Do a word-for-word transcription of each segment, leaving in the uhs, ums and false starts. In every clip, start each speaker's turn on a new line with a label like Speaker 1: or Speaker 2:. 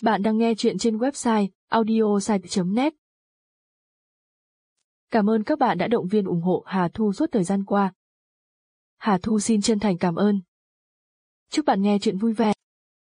Speaker 1: Bạn đang nghe chuyện trên website audiosite chấm net. Cảm ơn các bạn đã động viên ủng hộ Hà Thu suốt thời gian qua. Hà Thu xin chân thành cảm ơn. Chúc bạn nghe chuyện vui vẻ.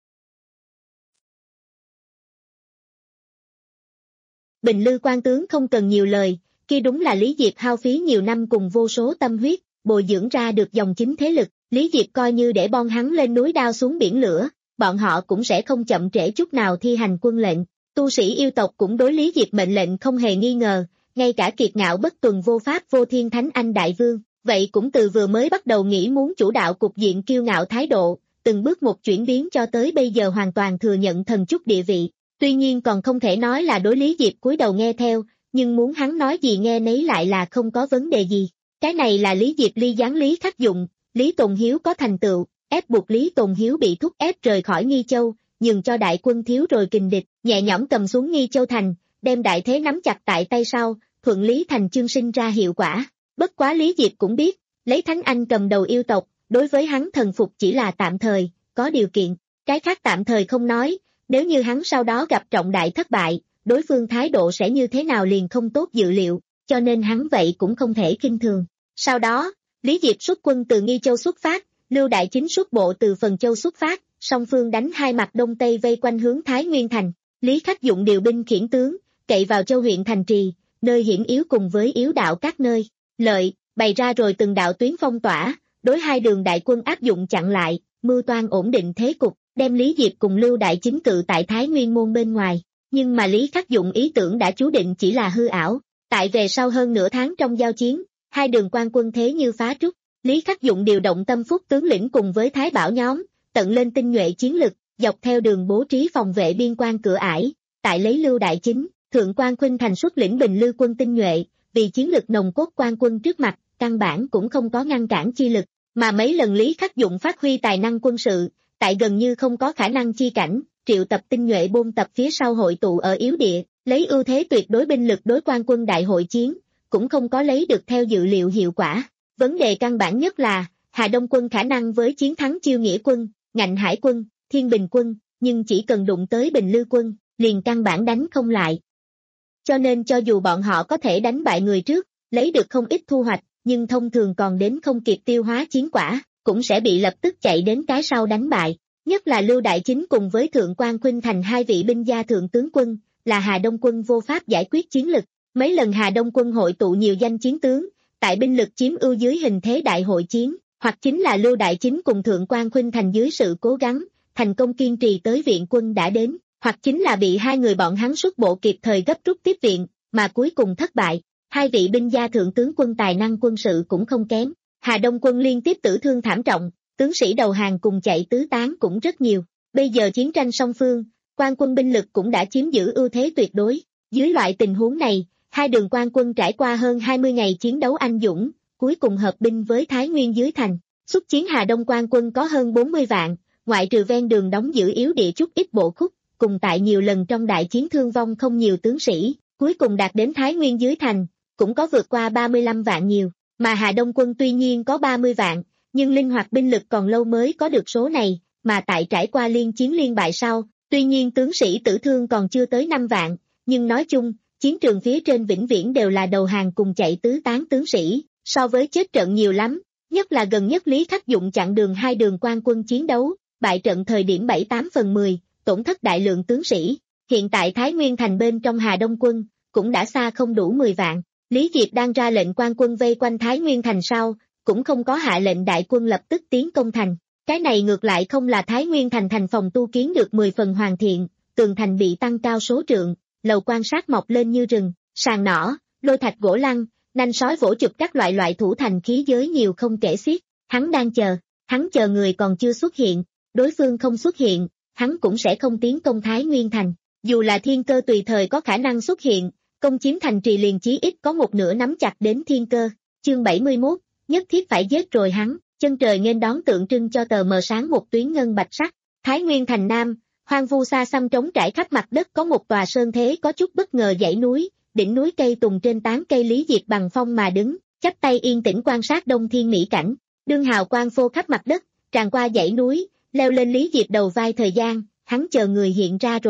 Speaker 2: Bình Lư quan tướng không cần nhiều lời, kia đúng là Lý Diệp hao phí nhiều năm cùng vô số tâm huyết, bồi dưỡng ra được dòng chính thế lực. Lý Diệp coi như để bon hắn lên núi đao xuống biển lửa, bọn họ cũng sẽ không chậm trễ chút nào thi hành quân lệnh. Tu sĩ yêu tộc cũng đối Lý Diệp mệnh lệnh không hề nghi ngờ, ngay cả kiệt ngạo bất tuần vô pháp vô thiên thánh anh đại vương, vậy cũng từ vừa mới bắt đầu nghĩ muốn chủ đạo cục diện kiêu ngạo thái độ, từng bước một chuyển biến cho tới bây giờ hoàn toàn thừa nhận thần chúc địa vị. Tuy nhiên còn không thể nói là đối Lý Diệp cúi đầu nghe theo, nhưng muốn hắn nói gì nghe nấy lại là không có vấn đề gì. Cái này là Lý Diệp ly gián Lý Khắc Dụng, Lý Tồn Hiếu có thành tựu, ép buộc Lý Tồn Hiếu bị thúc ép rời khỏi Nghi Châu, nhường cho đại quân thiếu rồi kình địch, nhẹ nhõm cầm xuống Nghi Châu thành, đem đại thế nắm chặt tại tay sau, thuận lý thành chương sinh ra hiệu quả. Bất quá Lý Diệp cũng biết, lấy Thánh Anh cầm đầu yêu tộc, đối với hắn thần phục chỉ là tạm thời, có điều kiện, cái khác tạm thời không nói, nếu như hắn sau đó gặp trọng đại thất bại, đối phương thái độ sẽ như thế nào liền không tốt dự liệu, cho nên hắn vậy cũng không thể khinh thường. Sau đó, Lý Diệp xuất quân từ Nghi Châu xuất phát, Lưu Đại Chính xuất bộ từ Phần Châu xuất phát, song phương đánh hai mặt đông tây vây quanh hướng Thái Nguyên thành. Lý Khắc Dụng điều binh khiển tướng, cậy vào Châu huyện thành trì, nơi hiểm yếu cùng với yếu đạo các nơi lợi, bày ra rồi từng đạo tuyến phong tỏa, đối hai đường đại quân áp dụng chặn lại, mưu toan ổn định thế cục, đem Lý Diệp cùng Lưu Đại Chính cự tại Thái Nguyên môn bên ngoài. Nhưng mà Lý Khắc Dụng ý tưởng đã chú định chỉ là hư ảo, tại về sau hơn nửa tháng trong giao chiến, hai đường quan quân thế như phá trúc. Lý Khắc Dụng điều động tâm phúc tướng lĩnh cùng với Thái Bảo nhóm, tận lên tinh nhuệ chiến lực, dọc theo đường bố trí phòng vệ biên quan cửa ải, tại lấy Lưu Đại Chính, Thượng Quan Khuynh Thành xuất lĩnh Bình Lư quân tinh nhuệ, vì chiến lực nồng cốt quan quân trước mặt, căn bản cũng không có ngăn cản chi lực, mà mấy lần Lý Khắc Dụng phát huy tài năng quân sự, tại gần như không có khả năng chi cảnh, triệu tập tinh nhuệ bôn tập phía sau hội tụ ở yếu địa, lấy ưu thế tuyệt đối binh lực đối quan quân đại hội chiến, cũng không có lấy được theo dự liệu hiệu quả. Vấn đề căn bản nhất là, Hà Đông quân khả năng với chiến thắng Chiêu Nghĩa quân, Ngạnh Hải quân, Thiên Bình quân, nhưng chỉ cần đụng tới Bình Lư quân, liền căn bản đánh không lại. Cho nên cho dù bọn họ có thể đánh bại người trước, lấy được không ít thu hoạch, nhưng thông thường còn đến không kịp tiêu hóa chiến quả, cũng sẽ bị lập tức chạy đến cái sau đánh bại. Nhất là Lưu Đại Chính cùng với Thượng Quan Khuynh Thành hai vị binh gia thượng tướng quân, là Hà Đông quân vô pháp giải quyết chiến lực. Mấy lần Hà Đông quân hội tụ nhiều danh chiến tướng, tại binh lực chiếm ưu dưới hình thế đại hội chiến, hoặc chính là Lưu Đại Chính cùng Thượng Quan Khuynh Thành dưới sự cố gắng, thành công kiên trì tới viện quân đã đến, hoặc chính là bị hai người bọn hắn xuất bộ kịp thời gấp rút tiếp viện, mà cuối cùng thất bại. Hai vị binh gia thượng tướng quân tài năng quân sự cũng không kém, Hà Đông quân liên tiếp tử thương thảm trọng, tướng sĩ đầu hàng cùng chạy tứ tán cũng rất nhiều. Bây giờ chiến tranh song phương, quan quân binh lực cũng đã chiếm giữ ưu thế tuyệt đối. Dưới loại tình huống này, hai đường quan quân trải qua hơn hai mươi ngày chiến đấu anh dũng, cuối cùng hợp binh với Thái Nguyên dưới thành. Xuất chiến Hà Đông quan quân có hơn bốn mươi vạn, ngoại trừ ven đường đóng giữ yếu địa chút ít bộ khúc, cùng tại nhiều lần trong đại chiến thương vong không nhiều tướng sĩ, cuối cùng đạt đến Thái Nguyên dưới thành, cũng có vượt qua ba mươi lăm vạn nhiều, mà Hà Đông quân tuy nhiên có ba mươi vạn, nhưng linh hoạt binh lực còn lâu mới có được số này, mà tại trải qua liên chiến liên bại sau, tuy nhiên tướng sĩ tử thương còn chưa tới năm vạn, nhưng nói chung, chiến trường phía trên vĩnh viễn đều là đầu hàng cùng chạy tứ tán tướng sĩ, so với chết trận nhiều lắm, nhất là gần nhất Lý Khắc Dụng chặn đường hai đường quan quân chiến đấu, bại trận thời điểm bảy tám phần mười, tổn thất đại lượng tướng sĩ. Hiện tại Thái Nguyên thành bên trong Hà Đông quân, cũng đã xa không đủ mười vạn. Lý Diệp đang ra lệnh quan quân vây quanh Thái Nguyên thành sau, cũng không có hạ lệnh đại quân lập tức tiến công thành. Cái này ngược lại không là Thái Nguyên thành thành phòng tu kiến được mười phần hoàn thiện, tường thành bị tăng cao số trượng, lầu quan sát mọc lên như rừng, sàn nỏ, lôi thạch gỗ lăng, nanh sói vỗ chụp các loại loại thủ thành khí giới nhiều không kể xiết. Hắn đang chờ, hắn chờ người còn chưa xuất hiện, đối phương không xuất hiện, hắn cũng sẽ không tiến công Thái Nguyên thành. Dù là Thiên Cơ tùy thời có khả năng xuất hiện, công chiếm thành trì liền chí ít có một nửa nắm chặt đến Thiên Cơ. Chương bảy mươi mốt, nhất thiết phải giết rồi hắn. Chân trời nghênh đón tượng trưng cho tờ mờ sáng một tuyến ngân bạch sắc. Thái Nguyên thành Nam, hoang vu xa xăm trống trải khắp mặt đất có một tòa sơn thế có chút bất ngờ dãy núi, đỉnh núi cây tùng trên tán cây Lý Diệp bằng phong mà đứng, chắp tay yên tĩnh quan sát đông thiên mỹ cảnh. Đương hào quang phô khắp mặt đất, tràn qua dãy núi, leo lên Lý Diệp đầu vai thời gian, hắn chờ người hiện ra rồi.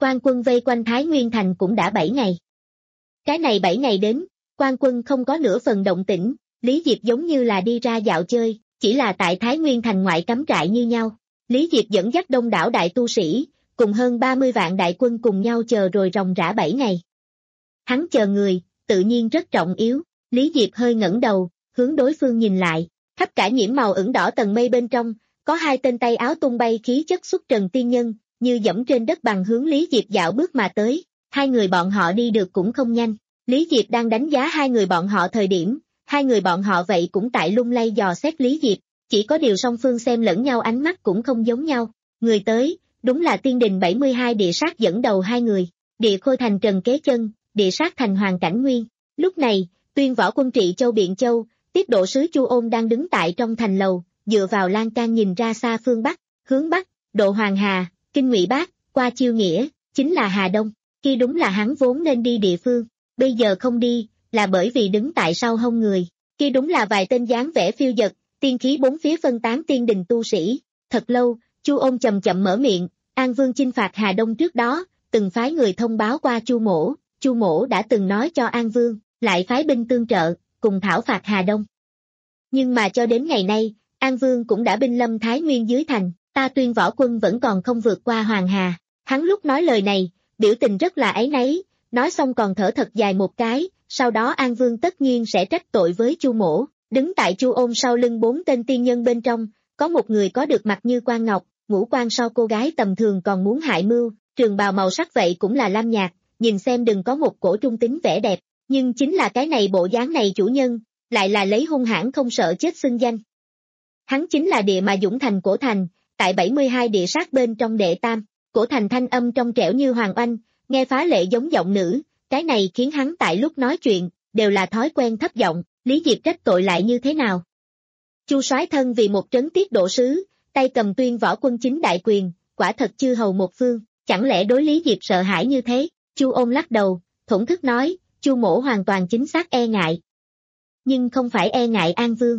Speaker 2: Quan quân vây quanh Thái Nguyên Thành cũng đã bảy ngày. Cái này bảy ngày đến, quan quân không có nửa phần động tĩnh, Lý Diệp giống như là đi ra dạo chơi, chỉ là tại Thái Nguyên Thành ngoại cắm trại như nhau. Lý Diệp dẫn dắt đông đảo đại tu sĩ, cùng hơn ba mươi vạn đại quân cùng nhau chờ rồi ròng rã bảy ngày. Hắn chờ người, tự nhiên rất trọng yếu, Lý Diệp hơi ngẩng đầu, hướng đối phương nhìn lại, khắp cả nhiễm màu ửng đỏ tầng mây bên trong, có hai tên tay áo tung bay khí chất xuất trần tiên nhân, như dẫm trên đất bằng hướng Lý Diệp dạo bước mà tới, hai người bọn họ đi được cũng không nhanh, Lý Diệp đang đánh giá hai người bọn họ thời điểm, hai người bọn họ vậy cũng tại lung lay dò xét Lý Diệp, chỉ có điều song phương xem lẫn nhau ánh mắt cũng không giống nhau, người tới, đúng là tiên đình bảy mươi hai địa sát dẫn đầu hai người, địa khôi thành Trần Kế Chân, địa sát thành Hoàng Cảnh Nguyên, lúc này, tuyên võ quân trị châu Biện Châu, tiết độ sứ Chu Ôn đang đứng tại trong thành lầu, dựa vào lan can nhìn ra xa phương Bắc, hướng Bắc, độ Hoàng Hà, Kinh Ngụy Bác, qua Chiêu Nghĩa, chính là Hà Đông, khi đúng là hắn vốn nên đi địa phương, bây giờ không đi, là bởi vì đứng tại sau hông người, khi đúng là vài tên dáng vẻ phiêu dật, tiên khí bốn phía phân tán tiên đình tu sĩ, thật lâu, Chu Ôn chậm chậm mở miệng, An Vương chinh phạt Hà Đông trước đó, từng phái người thông báo qua Chu Mỗ, Chu Mỗ đã từng nói cho An Vương, lại phái binh tương trợ, cùng thảo phạt Hà Đông. Nhưng mà cho đến ngày nay, An Vương cũng đã binh lâm Thái Nguyên dưới thành, ta tuyên võ quân vẫn còn không vượt qua Hoàng Hà. Hắn lúc nói lời này, biểu tình rất là áy náy, nói xong còn thở thật dài một cái, sau đó An Vương tất nhiên sẽ trách tội với Chu Mỗ. Đứng tại Chu Ôn sau lưng bốn tên tiên nhân bên trong, có một người có được mặt như quan ngọc, ngũ quan so cô gái tầm thường còn muốn hại mưu, trường bào màu sắc vậy cũng là lam nhạt, nhìn xem đừng có một cổ trung tính vẻ đẹp, nhưng chính là cái này bộ dáng này chủ nhân, lại là lấy hung hãn không sợ chết xưng danh. Hắn chính là địa mà dũng thành Cổ Thành, tại bảy mươi hai địa sát bên trong đệ tam, Cổ Thành thanh âm trong trẻo như hoàng oanh, nghe phá lệ giống giọng nữ, cái này khiến hắn tại lúc nói chuyện, đều là thói quen thấp giọng, Lý Diệp trách tội lại như thế nào. Chu soái thân vì một trấn tiết độ sứ, tay cầm tuyên võ quân chính đại quyền, quả thật chư hầu một phương, chẳng lẽ đối Lý Diệp sợ hãi như thế, Chu Ôn lắc đầu, thổn thức nói, Chu Mỗ hoàn toàn chính xác e ngại. Nhưng không phải e ngại An Vương.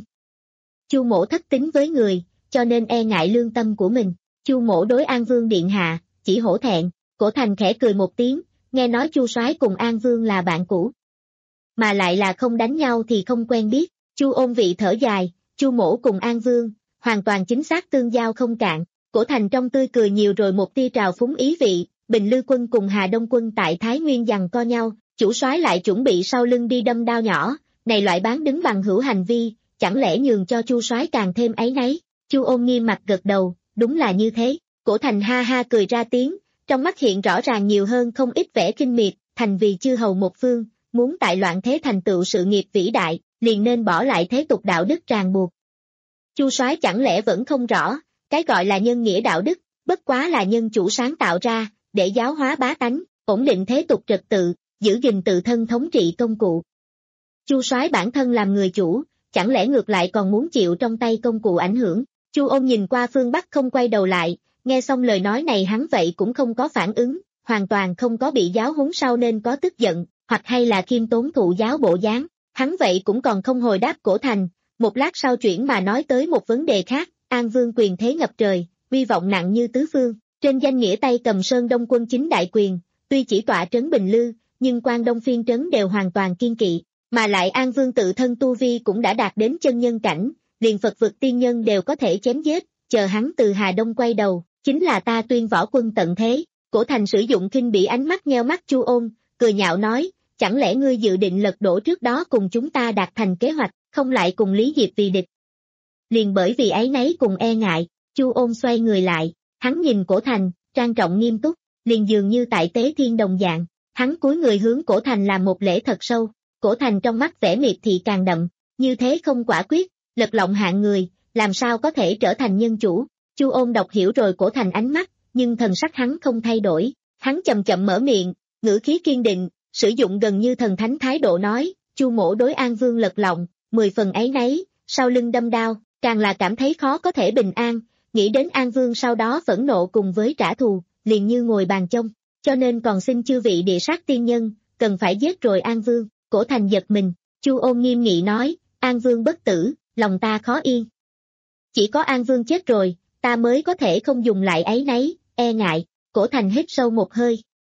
Speaker 2: Chu Mỗ thất tín với người, cho nên e ngại lương tâm của mình, Chu Mỗ đối An Vương điện hạ, chỉ hổ thẹn, Cổ Thành khẽ cười một tiếng, nghe nói Chu soái cùng An Vương là bạn cũ. Mà lại là không đánh nhau thì không quen biết, Chu Ôn vị thở dài, Chu Mỗ cùng An Vương, hoàn toàn chính xác tương giao không cạn, Cổ Thành trong tươi cười nhiều rồi một tia trào phúng ý vị, Bình Lư quân cùng Hà Đông quân tại Thái Nguyên giằng co nhau, chủ soái lại chuẩn bị sau lưng đi đâm đao nhỏ, này loại bán đứng bằng hữu hành vi, chẳng lẽ nhường cho Chu soái càng thêm áy náy, Chu Ôn nghiêm mặt gật đầu, đúng là như thế, Cổ Thành ha ha cười ra tiếng, trong mắt hiện rõ ràng nhiều hơn không ít vẻ kinh miệt, thành vì chư hầu một phương, muốn tại loạn thế thành tựu sự nghiệp vĩ đại, liền nên bỏ lại thế tục đạo đức ràng buộc. Chu soái chẳng lẽ vẫn không rõ, cái gọi là nhân nghĩa đạo đức, bất quá là nhân chủ sáng tạo ra, để giáo hóa bá tánh, ổn định thế tục trật tự, giữ gìn tự thân thống trị công cụ. Chu soái bản thân làm người chủ, chẳng lẽ ngược lại còn muốn chịu trong tay công cụ ảnh hưởng. Chu Ôn nhìn qua phương Bắc không quay đầu lại, nghe xong lời nói này hắn vậy cũng không có phản ứng, hoàn toàn không có bị giáo huấn sau nên có tức giận, hoặc hay là khiêm tốn thụ giáo bộ dáng. Hắn vậy cũng còn không hồi đáp Cổ Thành, một lát sau chuyển mà nói tới một vấn đề khác, An Vương quyền thế ngập trời, uy vọng nặng như tứ phương, trên danh nghĩa tay cầm Sơn Đông quân chính đại quyền, tuy chỉ tọa trấn Bình Lư, nhưng quan Đông phiên trấn đều hoàn toàn kiên kỵ, mà lại An Vương tự thân tu vi cũng đã đạt đến chân nhân cảnh, liền Phật vực tiên nhân đều có thể chém giết, chờ hắn từ Hà Đông quay đầu, chính là ta tuyên võ quân tận thế. Cổ Thành sử dụng khinh bỉ ánh mắt nheo mắt Chu Ôn, cười nhạo nói, chẳng lẽ ngươi dự định lật đổ trước đó cùng chúng ta đạt thành kế hoạch, không lại cùng Lý Diệp vì địch. Liền bởi vì áy náy cùng e ngại, Chu Ôn xoay người lại, hắn nhìn Cổ Thành, trang trọng nghiêm túc, liền dường như tại tế thiên đồng dạng, hắn cúi người hướng Cổ Thành làm một lễ thật sâu, Cổ Thành trong mắt vẻ miệt thị càng đậm, như thế không quả quyết, lật lọng hạng người, làm sao có thể trở thành nhân chủ. Chu Ôn đọc hiểu rồi Cổ Thành ánh mắt, nhưng thần sắc hắn không thay đổi, hắn chậm chậm mở miệng, ngữ khí kiên định, sử dụng gần như thần thánh thái độ nói, Chu Mỗ đối An Vương lật lọng, mười phần áy náy, sau lưng đâm đao, càng là cảm thấy khó có thể bình an, nghĩ đến An Vương sau đó phẫn nộ cùng với trả thù, liền như ngồi bàn chông, cho nên còn xin chư vị địa sát tiên nhân, cần phải giết rồi An Vương. Cổ Thành giật mình, Chu Ôn nghiêm nghị nói, An Vương bất tử, lòng ta khó yên. Chỉ có An Vương chết rồi, ta mới có thể không dùng lại áy náy, e ngại. Cổ Thành hít sâu một hơi,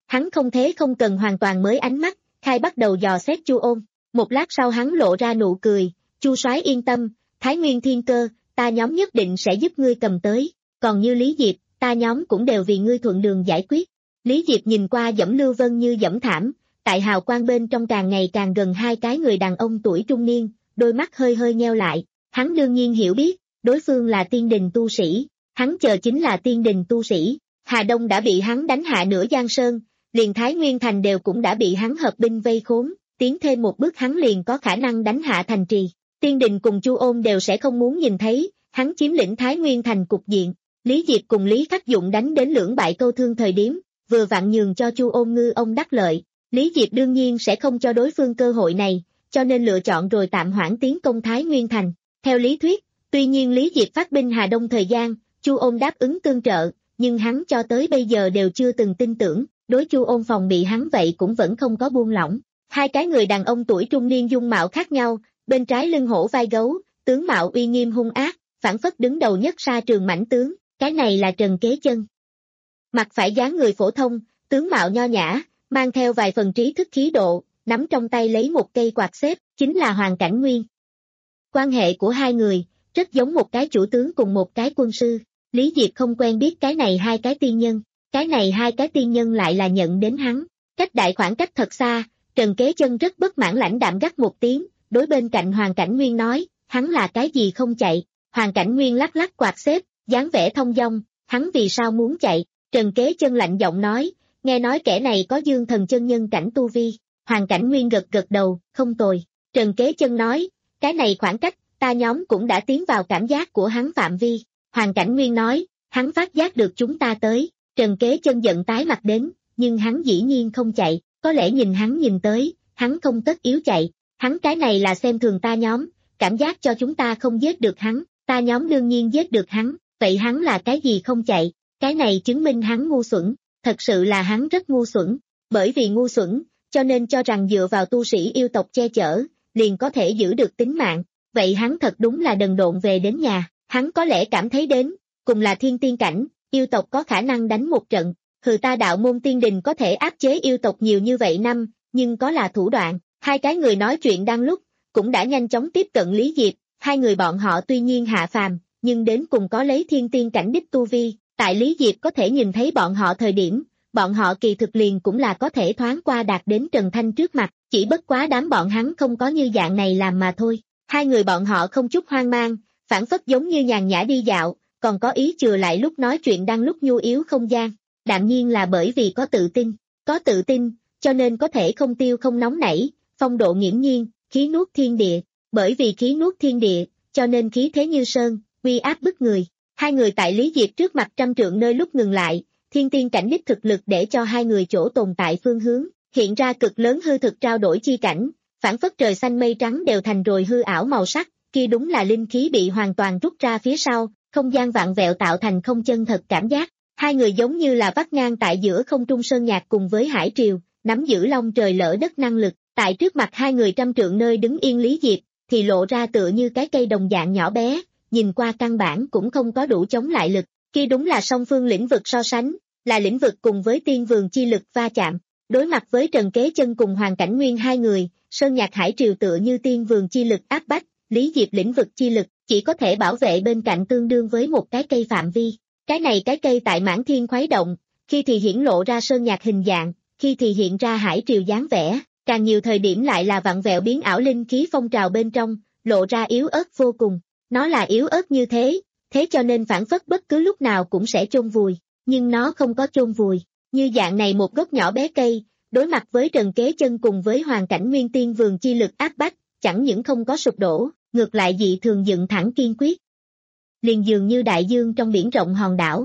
Speaker 2: Hắn không thế không cần hoàn toàn mới ánh mắt, khai bắt đầu dò xét Chu Ôn. Một lát sau hắn lộ ra nụ cười, Chu soái yên tâm, Thái Nguyên Thiên Cơ, ta nhóm nhất định sẽ giúp ngươi cầm tới, còn như Lý Diệp, ta nhóm cũng đều vì ngươi thuận đường giải quyết. Lý Diệp nhìn qua dẫm Lưu Vân như dẫm thảm, tại hào quang bên trong càng ngày càng gần hai cái người đàn ông tuổi trung niên, đôi mắt hơi hơi nheo lại, hắn đương nhiên hiểu biết, đối phương là tiên đình tu sĩ, hắn chờ chính là tiên đình tu sĩ, Hà Đông đã bị hắn đánh hạ nửa Giang Sơn, liền Thái Nguyên Thành đều cũng đã bị hắn hợp binh vây khốn, tiến thêm một bước hắn liền có khả năng đánh hạ thành trì. Tiên đình cùng Chu Ôn đều sẽ không muốn nhìn thấy, hắn chiếm lĩnh Thái Nguyên Thành cục diện. Lý Diệp cùng Lý Khắc Dụng đánh đến lưỡng bại câu thương thời điểm, vừa vặn nhường cho Chu Ôn ngư ông đắc lợi. Lý Diệp đương nhiên sẽ không cho đối phương cơ hội này, cho nên lựa chọn rồi tạm hoãn tiến công Thái Nguyên Thành. Theo lý thuyết, tuy nhiên Lý Diệp phát binh Hà Đông thời gian, Chu Ôn đáp ứng tương trợ, nhưng hắn cho tới bây giờ đều chưa từng tin tưởng, đối Chu Ôn phòng bị hắn vậy cũng vẫn không có buông lỏng. Hai cái người đàn ông tuổi trung niên dung mạo khác nhau, bên trái lưng hổ vai gấu, tướng mạo uy nghiêm hung ác, phản phất đứng đầu nhất sa trường mãnh tướng, cái này là Trần Kế Chân. Mặt phải dáng người phổ thông, tướng mạo nho nhã, mang theo vài phần trí thức khí độ, nắm trong tay lấy một cây quạt xếp, chính là Hoàng Cảnh Nguyên. Quan hệ của hai người, rất giống một cái chủ tướng cùng một cái quân sư, Lý Diệp không quen biết cái này hai cái tiên nhân, cái này hai cái tiên nhân lại là nhận đến hắn, cách đại khoảng cách thật xa, Trần Kế Chân rất bất mãn lãnh đạm gắt một tiếng, đối bên cạnh Hoàng Cảnh Nguyên nói, hắn là cái gì không chạy, Hoàng Cảnh Nguyên lắc lắc quạt xếp, dáng vẻ thông dong, hắn vì sao muốn chạy, Trần Kế Chân lạnh giọng nói, nghe nói kẻ này có dương thần chân nhân cảnh tu vi, Hoàng Cảnh Nguyên gật gật đầu, không tồi, Trần Kế Chân nói, cái này khoảng cách, ta nhóm cũng đã tiến vào cảm giác của hắn phạm vi, Hoàng Cảnh Nguyên nói, hắn phát giác được chúng ta tới, Trần Kế Chân giận tái mặt đến, nhưng hắn dĩ nhiên không chạy, có lẽ nhìn hắn nhìn tới, hắn không tất yếu chạy, hắn cái này là xem thường ta nhóm, cảm giác cho chúng ta không giết được hắn, ta nhóm đương nhiên giết được hắn, vậy hắn là cái gì không chạy, cái này chứng minh hắn ngu xuẩn, thật sự là hắn rất ngu xuẩn, bởi vì ngu xuẩn, cho nên cho rằng dựa vào tu sĩ yêu tộc che chở, liền có thể giữ được tính mạng, vậy hắn thật đúng là đần độn về đến nhà, hắn có lẽ cảm thấy đến, cùng là thiên tiên cảnh, yêu tộc có khả năng đánh một trận, hừ ta đạo môn tiên đình có thể áp chế yêu tộc nhiều như vậy năm, nhưng có là thủ đoạn, hai cái người nói chuyện đang lúc, cũng đã nhanh chóng tiếp cận Lý Diệp, hai người bọn họ tuy nhiên hạ phàm, nhưng đến cùng có lấy thiên tiên cảnh đích tu vi, tại Lý Diệp có thể nhìn thấy bọn họ thời điểm, bọn họ kỳ thực liền cũng là có thể thoáng qua đạt đến Trần Thanh trước mặt, chỉ bất quá đám bọn hắn không có như dạng này làm mà thôi, hai người bọn họ không chút hoang mang, phản phất giống như nhàn nhã đi dạo, còn có ý chừa lại lúc nói chuyện đang lúc nhu yếu không gian, đạm nhiên là bởi vì có tự tin, có tự tin, cho nên có thể không tiêu không nóng nảy, phong độ nghiễm nhiên, khí nuốt thiên địa, bởi vì khí nuốt thiên địa, cho nên khí thế như sơn, uy áp bức người. Hai người tại Lý Diệp trước mặt trăm trượng nơi lúc ngừng lại, thiên tiên cảnh đích thực lực để cho hai người chỗ tồn tại phương hướng, hiện ra cực lớn hư thực trao đổi chi cảnh, phản phất trời xanh mây trắng đều thành rồi hư ảo màu sắc, kia đúng là linh khí bị hoàn toàn rút ra phía sau, không gian vạn vẹo tạo thành không chân thật cảm giác. Hai người giống như là vắt ngang tại giữa không trung sơn nhạc cùng với hải triều, nắm giữ long trời lỡ đất năng lực, tại trước mặt hai người trăm trượng nơi đứng yên Lý Diệp, thì lộ ra tựa như cái cây đồng dạng nhỏ bé, nhìn qua căn bản cũng không có đủ chống lại lực, kia đúng là song phương lĩnh vực so sánh, là lĩnh vực cùng với tiên vườn chi lực va chạm, đối mặt với Trần Kế Chân cùng Hoàng Cảnh Nguyên hai người, sơn nhạc hải triều tựa như tiên vườn chi lực áp bách, Lý Diệp lĩnh vực chi lực, chỉ có thể bảo vệ bên cạnh tương đương với một cái cây phạm vi. Cái này cái cây tại mãn thiên khuấy động, khi thì hiển lộ ra sơn nhạc hình dạng, khi thì hiện ra hải triều dáng vẻ, càng nhiều thời điểm lại là vặn vẹo biến ảo linh khí phong trào bên trong, lộ ra yếu ớt vô cùng. Nó là yếu ớt như thế, thế cho nên phản phất bất cứ lúc nào cũng sẽ chôn vùi, nhưng nó không có chôn vùi. Như dạng này một gốc nhỏ bé cây, đối mặt với Trần Kế Chân cùng với Hoàng Cảnh Nguyên tiên vườn chi lực áp bách, chẳng những không có sụp đổ, ngược lại dị thường dựng thẳng kiên quyết. Liền dường như đại dương trong biển rộng hòn đảo.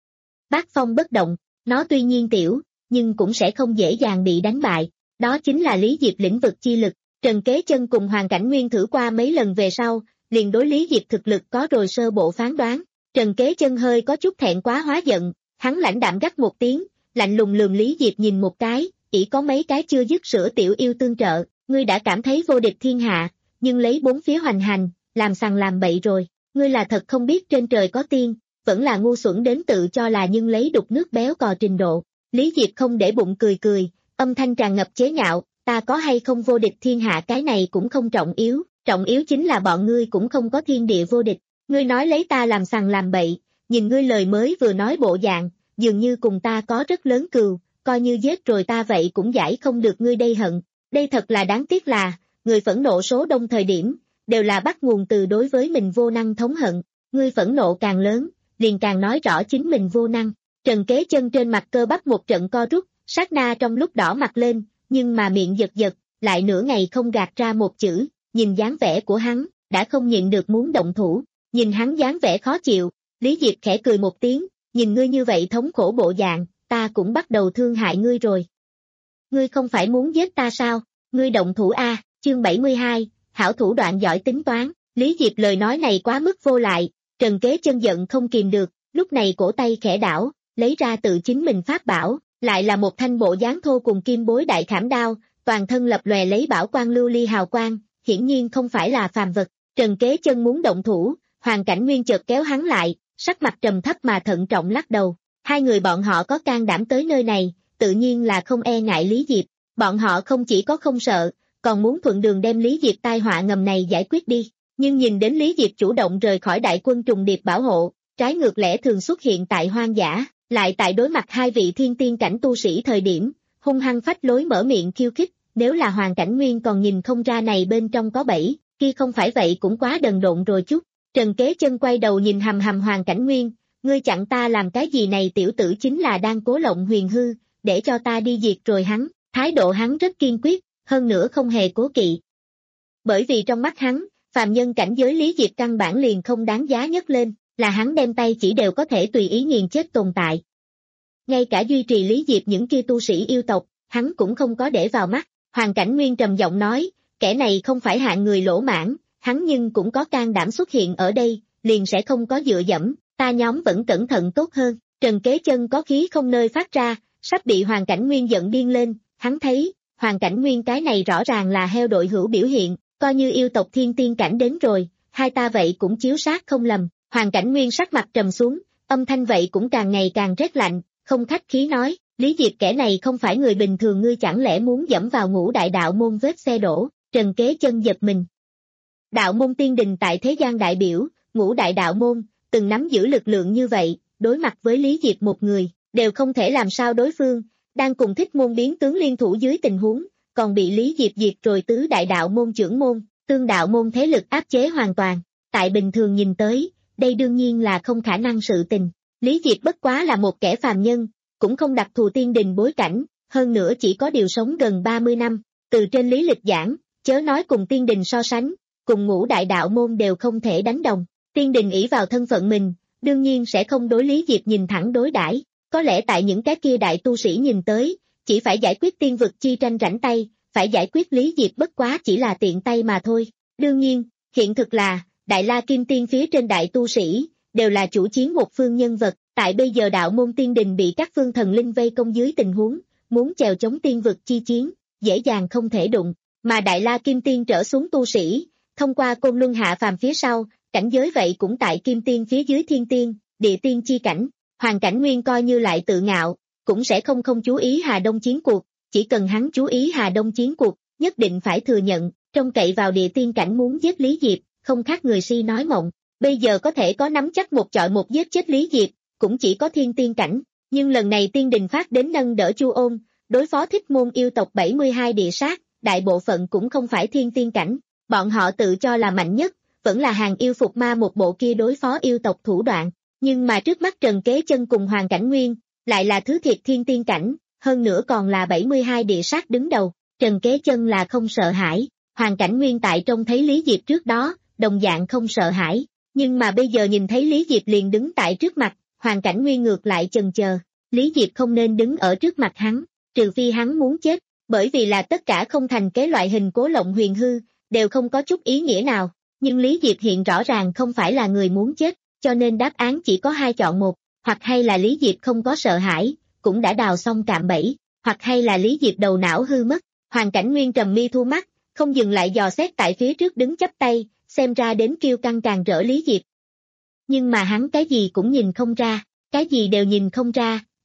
Speaker 2: Bát phong bất động, nó tuy nhiên tiểu, nhưng cũng sẽ không dễ dàng bị đánh bại, đó chính là Lý Diệp lĩnh vực chi lực. Trần Kế Chân cùng Hoàng Cảnh Nguyên thử qua mấy lần về sau, liền đối Lý Diệp thực lực có rồi sơ bộ phán đoán. Trần Kế Chân hơi có chút thẹn quá hóa giận, hắn lãnh đạm gắt một tiếng, lạnh lùng lườm Lý Diệp nhìn một cái, chỉ có mấy cái chưa dứt sữa tiểu yêu tương trợ, ngươi đã cảm thấy vô địch thiên hạ, nhưng lấy bốn phía hoành hành, làm sằng làm bậy rồi, ngươi là thật không biết trên trời có tiên, vẫn là ngu xuẩn đến tự cho là nhưng lấy đục nước béo cò trình độ. Lý Diệp không để bụng cười cười, âm thanh tràn ngập chế nhạo, ta có hay không vô địch thiên hạ cái này cũng không trọng yếu, trọng yếu chính là bọn ngươi cũng không có thiên địa vô địch, ngươi nói lấy ta làm sằng làm bậy, nhìn ngươi lời mới vừa nói bộ dạng, dường như cùng ta có rất lớn cừu, coi như giết rồi ta vậy cũng giải không được ngươi đây hận, đây thật là đáng tiếc là, người phẫn nộ số đông thời điểm, đều là bắt nguồn từ đối với mình vô năng thống hận, ngươi phẫn nộ càng lớn, liền càng nói rõ chính mình vô năng. Trần Kế Chân trên mặt cơ bắp một trận co rút, sát na trong lúc đỏ mặt lên, nhưng mà miệng giật giật, lại nửa ngày không gạt ra một chữ, nhìn dáng vẻ của hắn, đã không nhịn được muốn động thủ, nhìn hắn dáng vẻ khó chịu, Lý Diệp khẽ cười một tiếng, nhìn ngươi như vậy thống khổ bộ dạng, ta cũng bắt đầu thương hại ngươi rồi. Ngươi không phải muốn giết ta sao, ngươi động thủ a, chương bảy mươi hai, hảo thủ đoạn giỏi tính toán, Lý Diệp lời nói này quá mức vô lại, Trần Kế Chân giận không kìm được, lúc này cổ tay khẽ đảo, lấy ra tự chính mình pháp bảo, lại là một thanh bộ dáng thô cùng kim bối đại khảm đao, toàn thân lập lòe lấy bảo quang lưu ly hào quang, hiển nhiên không phải là phàm vật. Trần Kế Chân muốn động thủ, Hoàng Cảnh Nguyên chợt kéo hắn lại, sắc mặt trầm thấp mà thận trọng lắc đầu. Hai người bọn họ có can đảm tới nơi này, tự nhiên là không e ngại Lý Diệp, bọn họ không chỉ có không sợ, còn muốn thuận đường đem Lý Diệp tai họa ngầm này giải quyết đi. Nhưng nhìn đến Lý Diệp chủ động rời khỏi đại quân trùng điệp bảo hộ, trái ngược lẽ thường xuất hiện tại hoang dã, lại tại đối mặt hai vị thiên tiên cảnh tu sĩ thời điểm, hung hăng phách lối mở miệng khiêu khích, nếu là Hoàng Cảnh Nguyên còn nhìn không ra này bên trong có bẫy, kia không phải vậy cũng quá đần độn rồi chút. Trần Kế Chân quay đầu nhìn hầm hầm Hoàng Cảnh Nguyên, ngươi chặn ta làm cái gì này, tiểu tử chính là đang cố lộng huyền hư, để cho ta đi diệt rồi hắn, thái độ hắn rất kiên quyết, hơn nữa không hề cố kỵ. Bởi vì trong mắt hắn, phàm nhân cảnh giới Lý Diệp căn bản liền không đáng giá nhất lên, là hắn đem tay chỉ đều có thể tùy ý nghiền chết tồn tại. Ngay cả duy trì Lý Diệp những kia tu sĩ yêu tộc, hắn cũng không có để vào mắt. Hoàng Cảnh Nguyên trầm giọng nói, kẻ này không phải hạng người lỗ mãn, hắn nhưng cũng có can đảm xuất hiện ở đây, liền sẽ không có dựa dẫm, ta nhóm vẫn cẩn thận tốt hơn. Trần Kế Chân có khí không nơi phát ra, sắp bị Hoàng Cảnh Nguyên giận điên lên, hắn thấy, Hoàng Cảnh Nguyên cái này rõ ràng là heo đội hữu biểu hiện, coi như yêu tộc thiên tiên cảnh đến rồi, hai ta vậy cũng chiếu sát không lầm. Hoàng Cảnh Nguyên sắc mặt trầm xuống, âm thanh vậy cũng càng ngày càng rét lạnh, không khách khí nói, Lý Diệp kẻ này không phải người bình thường, ngươi chẳng lẽ muốn dẫm vào ngũ đại đạo môn vết xe đổ. Trần Kế Chân giật mình. Đạo môn tiên đình tại thế gian đại biểu, ngũ đại đạo môn, từng nắm giữ lực lượng như vậy, đối mặt với Lý Diệp một người, đều không thể làm sao đối phương, đang cùng thích môn biến tướng liên thủ dưới tình huống, còn bị Lý Diệp diệt rồi tứ đại đạo môn trưởng môn, tương đạo môn thế lực áp chế hoàn toàn, tại bình thường nhìn tới, đây đương nhiên là không khả năng sự tình. Lý Diệp bất quá là một kẻ phàm nhân, cũng không đặc thù tiên đình bối cảnh, hơn nữa chỉ có điều sống gần ba mươi năm, từ trên lý lịch giảng, chớ nói cùng tiên đình so sánh, cùng ngũ đại đạo môn đều không thể đánh đồng. Tiên đình ỷ vào thân phận mình, đương nhiên sẽ không đối Lý Diệp nhìn thẳng đối đãi. Có lẽ tại những cái kia đại tu sĩ nhìn tới, chỉ phải giải quyết tiên vực chi tranh rảnh tay, phải giải quyết Lý Diệp bất quá chỉ là tiện tay mà thôi. Đương nhiên, hiện thực là, Đại La Kim Tiên phía trên đại tu sĩ, đều là chủ chiến một phương nhân vật, tại bây giờ đạo môn tiên đình bị các phương thần linh vây công dưới tình huống, muốn chèo chống tiên vực chi chiến, dễ dàng không thể đụng, mà Đại La Kim Tiên trở xuống tu sĩ, thông qua côn luân hạ phàm phía sau, cảnh giới vậy cũng tại Kim Tiên phía dưới thiên tiên, địa tiên chi cảnh. Hoàng Cảnh Nguyên coi như lại tự ngạo, cũng sẽ không không chú ý Hà Đông chiến cuộc, chỉ cần hắn chú ý Hà Đông chiến cuộc, nhất định phải thừa nhận, trông cậy vào địa tiên cảnh muốn giết Lý Diệp, không khác người si nói mộng. Bây giờ có thể có nắm chắc một chọi một giết chết Lý Diệp, cũng chỉ có thiên tiên cảnh, nhưng lần này tiên đình phát đến nâng đỡ Chu Ôn, đối phó thích môn yêu tộc bảy mươi hai địa sát, đại bộ phận cũng không phải thiên tiên cảnh, bọn họ tự cho là mạnh nhất, vẫn là hàng yêu phục ma một bộ kia đối phó yêu tộc thủ đoạn, nhưng mà trước mắt Trần Kế Chân cùng Hoàng Cảnh Nguyên, lại là thứ thiệt thiên tiên cảnh, hơn nữa còn là bảy mươi hai địa sát đứng đầu. Trần Kế Chân là không sợ hãi, Hoàng Cảnh Nguyên tại trông thấy Lý Diệp trước đó, đồng dạng không sợ hãi, nhưng mà bây giờ nhìn thấy Lý Diệp liền đứng tại trước mặt, Hoàng Cảnh Nguyên ngược lại chần chờ, Lý Diệp không nên đứng ở trước mặt hắn, trừ phi hắn muốn chết, bởi vì là tất cả không thành kế loại hình cố lộng huyền hư, đều không có chút ý nghĩa nào, nhưng Lý Diệp hiện rõ ràng không phải là người muốn chết, cho nên đáp án chỉ có hai chọn một, hoặc hay là Lý Diệp không có sợ hãi, cũng đã đào xong cạm bẫy, hoặc hay là Lý Diệp đầu não hư mất. Hoàng Cảnh Nguyên trầm mi thu mắt, không dừng lại dò xét tại phía trước đứng chắp tay, xem ra đến kiêu căng càng rỡ Lý Diệp. Nhưng mà hắn cái gì cũng nhìn không ra, cái gì đều nhìn không ra,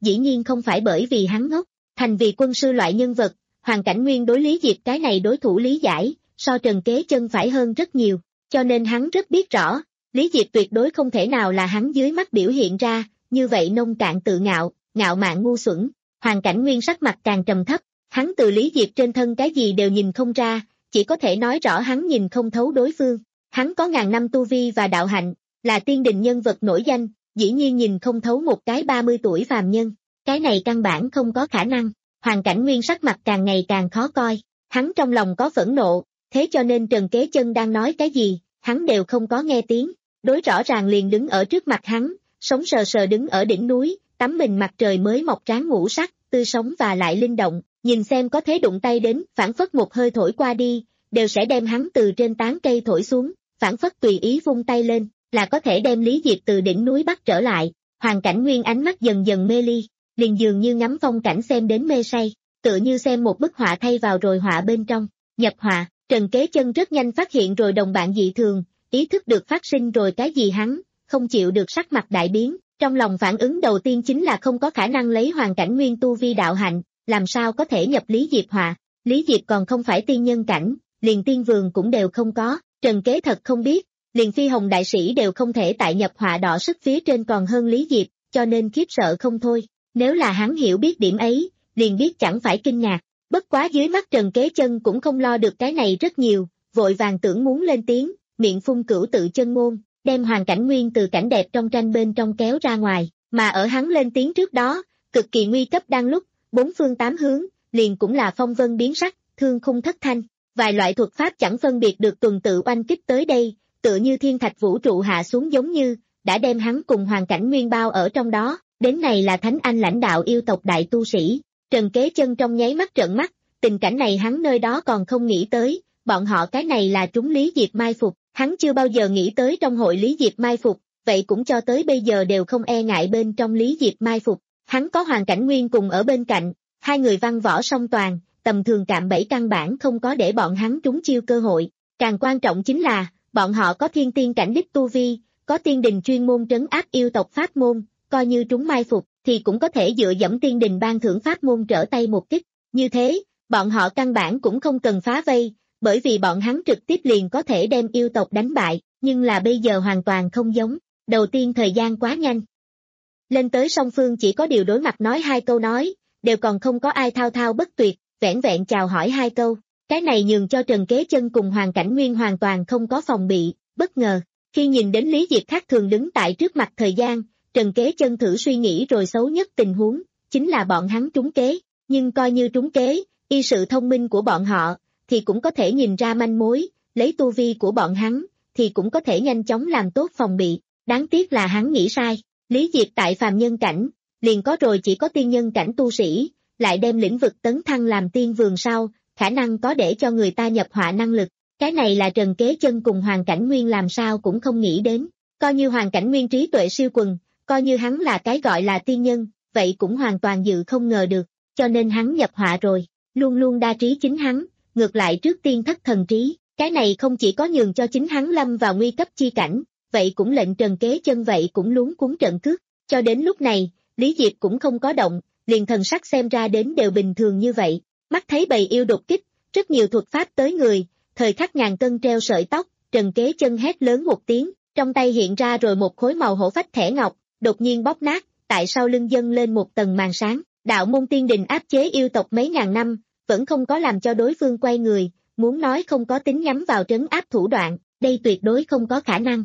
Speaker 2: dĩ nhiên không phải bởi vì hắn ngốc, thành vì quân sư loại nhân vật, Hoàng Cảnh Nguyên đối Lý Diệp cái này đối thủ lý giải, so Trần Kế Chân phải hơn rất nhiều, cho nên hắn rất biết rõ, Lý Diệp tuyệt đối không thể nào là hắn dưới mắt biểu hiện ra, như vậy nông cạn tự ngạo, ngạo mạn ngu xuẩn. Hoàng Cảnh Nguyên sắc mặt càng trầm thấp, hắn từ Lý Diệp trên thân cái gì đều nhìn không ra, chỉ có thể nói rõ hắn nhìn không thấu đối phương. Hắn có ngàn năm tu vi và đạo hạnh, là tiên đình nhân vật nổi danh, dĩ nhiên nhìn không thấu một cái ba mươi tuổi phàm nhân. Cái này căn bản không có khả năng. Hoàng Cảnh Nguyên sắc mặt càng ngày càng khó coi, hắn trong lòng có phẫn nộ, thế cho nên Trần Kế Chân đang nói cái gì, hắn đều không có nghe tiếng, đối rõ ràng liền đứng ở trước mặt hắn, sống sờ sờ đứng ở đỉnh núi, tắm mình mặt trời mới mọc tráng ngũ sắc, tươi sống và lại linh động, nhìn xem có thế đụng tay đến, phản phất một hơi thổi qua đi, đều sẽ đem hắn từ trên tán cây thổi xuống, phản phất tùy ý vung tay lên, là có thể đem Lý Diệp từ đỉnh núi bắt trở lại. Hoàng Cảnh Nguyên ánh mắt dần dần mê ly, liền dường như ngắm phong cảnh xem đến mê say, tựa như xem một bức họa thay vào rồi họa bên trong, nhập họa. Trần Kế Chân rất nhanh phát hiện rồi đồng bạn dị thường, ý thức được phát sinh rồi cái gì hắn, không chịu được sắc mặt đại biến, trong lòng phản ứng đầu tiên chính là không có khả năng lấy Hoàng Cảnh Nguyên tu vi đạo hạnh, làm sao có thể nhập Lý Diệp họa, Lý Diệp còn không phải tiên nhân cảnh, liền tiên vườn cũng đều không có, Trần Kế thật không biết, liền phi hồng đại sĩ đều không thể tại nhập họa đỏ sức phía trên còn hơn Lý Diệp, cho nên khiếp sợ không thôi, nếu là hắn hiểu biết điểm ấy, liền biết chẳng phải kinh ngạc. Bất quá dưới mắt Trần Kế Chân cũng không lo được cái này rất nhiều, vội vàng tưởng muốn lên tiếng, miệng phun cửu tự chân ngôn, đem Hoàng Cảnh Nguyên từ cảnh đẹp trong tranh bên trong kéo ra ngoài, mà ở hắn lên tiếng trước đó, cực kỳ nguy cấp đang lúc, bốn phương tám hướng, liền cũng là phong vân biến sắc, thương khung thất thanh, vài loại thuật pháp chẳng phân biệt được tuần tự oanh kích tới đây, tựa như thiên thạch vũ trụ hạ xuống giống như, đã đem hắn cùng Hoàng Cảnh Nguyên bao ở trong đó, đến này là Thánh Anh lãnh đạo yêu tộc đại tu sĩ. Trần Kế Chân trong nháy mắt trợn mắt, tình cảnh này hắn nơi đó còn không nghĩ tới, bọn họ cái này là trúng Lý Diệp mai phục, hắn chưa bao giờ nghĩ tới trong hội Lý Diệp mai phục, vậy cũng cho tới bây giờ đều không e ngại bên trong Lý Diệp mai phục, hắn có Hoàng Cảnh Nguyên cùng ở bên cạnh, hai người văn võ song toàn, tầm thường cạm bẫy căn bản không có để bọn hắn trúng chiêu cơ hội, càng quan trọng chính là, bọn họ có thiên tiên cảnh đích tu vi, có tiên đình chuyên môn trấn áp yêu tộc pháp môn, coi như trúng mai phục, thì cũng có thể dựa dẫm tiên đình ban thưởng pháp môn trở tay một kích. Như thế, bọn họ căn bản cũng không cần phá vây, bởi vì bọn hắn trực tiếp liền có thể đem yêu tộc đánh bại, nhưng là bây giờ hoàn toàn không giống. Đầu tiên thời gian quá nhanh. Lên tới song phương chỉ có điều đối mặt nói hai câu nói, đều còn không có ai thao thao bất tuyệt, vẻn vẹn chào hỏi hai câu. Cái này nhường cho Trần Kế Chân cùng Hoàng Cảnh Nguyên hoàn toàn không có phòng bị, bất ngờ. Khi nhìn đến Lý Diệp khác thường đứng tại trước mặt thời gian, Trần Kế Chân thử suy nghĩ rồi xấu nhất tình huống, chính là bọn hắn trúng kế, nhưng coi như trúng kế, y sự thông minh của bọn họ, thì cũng có thể nhìn ra manh mối, lấy tu vi của bọn hắn, thì cũng có thể nhanh chóng làm tốt phòng bị, đáng tiếc là hắn nghĩ sai, Lý Diệp tại phàm nhân cảnh, liền có rồi chỉ có tiên nhân cảnh tu sĩ, lại đem lĩnh vực tấn thăng làm tiên vườn sau, khả năng có để cho người ta nhập họa năng lực, cái này là Trần Kế Chân cùng Hoàng Cảnh Nguyên làm sao cũng không nghĩ đến, coi như Hoàng Cảnh Nguyên trí tuệ siêu quần, coi như hắn là cái gọi là tiên nhân, vậy cũng hoàn toàn dự không ngờ được, cho nên hắn nhập họa rồi, luôn luôn đa trí chính hắn, ngược lại trước tiên thất thần trí, cái này không chỉ có nhường cho chính hắn lâm vào nguy cấp chi cảnh, vậy cũng lệnh Trần Kế Chân vậy cũng luống cuống trận cước, cho đến lúc này, Lý Diệp cũng không có động, liền thần sắc xem ra đến đều bình thường như vậy, mắt thấy bầy yêu đột kích, rất nhiều thuật pháp tới người, thời khắc ngàn cân treo sợi tóc, Trần Kế Chân hét lớn một tiếng, trong tay hiện ra rồi một khối màu hổ phách thẻ ngọc, đột nhiên bóp nát, tại sau lưng dâng lên một tầng màn sáng, đạo môn tiên đình áp chế yêu tộc mấy ngàn năm, vẫn không có làm cho đối phương quay người, muốn nói không có tính nhắm vào trấn áp thủ đoạn, đây tuyệt đối không có khả năng.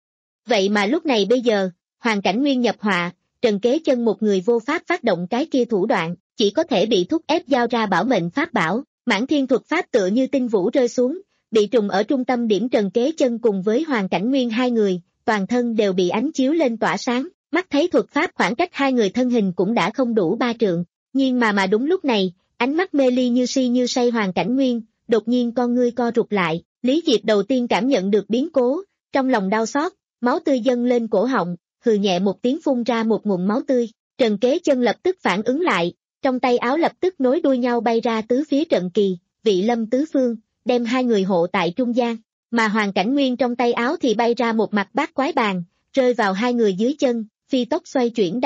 Speaker 2: Vậy mà lúc này bây giờ, Hoàng Cảnh Nguyên nhập họa, Trần Kế Chân một người vô pháp phát động cái kia thủ đoạn, chỉ có thể bị thúc ép giao ra bảo mệnh pháp bảo, Mãn Thiên thuật pháp tựa như tinh vũ rơi xuống, bị trùng ở trung tâm điểm Trần Kế Chân cùng với Hoàng Cảnh Nguyên hai người, toàn thân đều bị ánh chiếu lên tỏa sáng, mắt thấy thuật pháp khoảng cách hai người thân hình cũng đã không đủ ba trượng, nhưng mà mà đúng lúc này, ánh mắt mê ly như si như say Hoàng Cảnh Nguyên, đột nhiên con ngươi co rụt lại, Lý Diệp đầu tiên cảm nhận được biến cố, trong lòng đau xót, máu tươi dâng lên cổ họng, hừ nhẹ một tiếng phun ra một ngụm máu tươi, Trần Kế Chân lập tức phản ứng lại, trong tay áo lập tức nối đuôi nhau bay ra tứ phía trận kỳ, vị lâm tứ phương, đem hai người hộ tại trung gian, mà Hoàng Cảnh Nguyên trong tay áo thì bay ra một mặt bát quái bàn, rơi vào hai người dưới chân, phi tốc xoay chuyển đang lúc,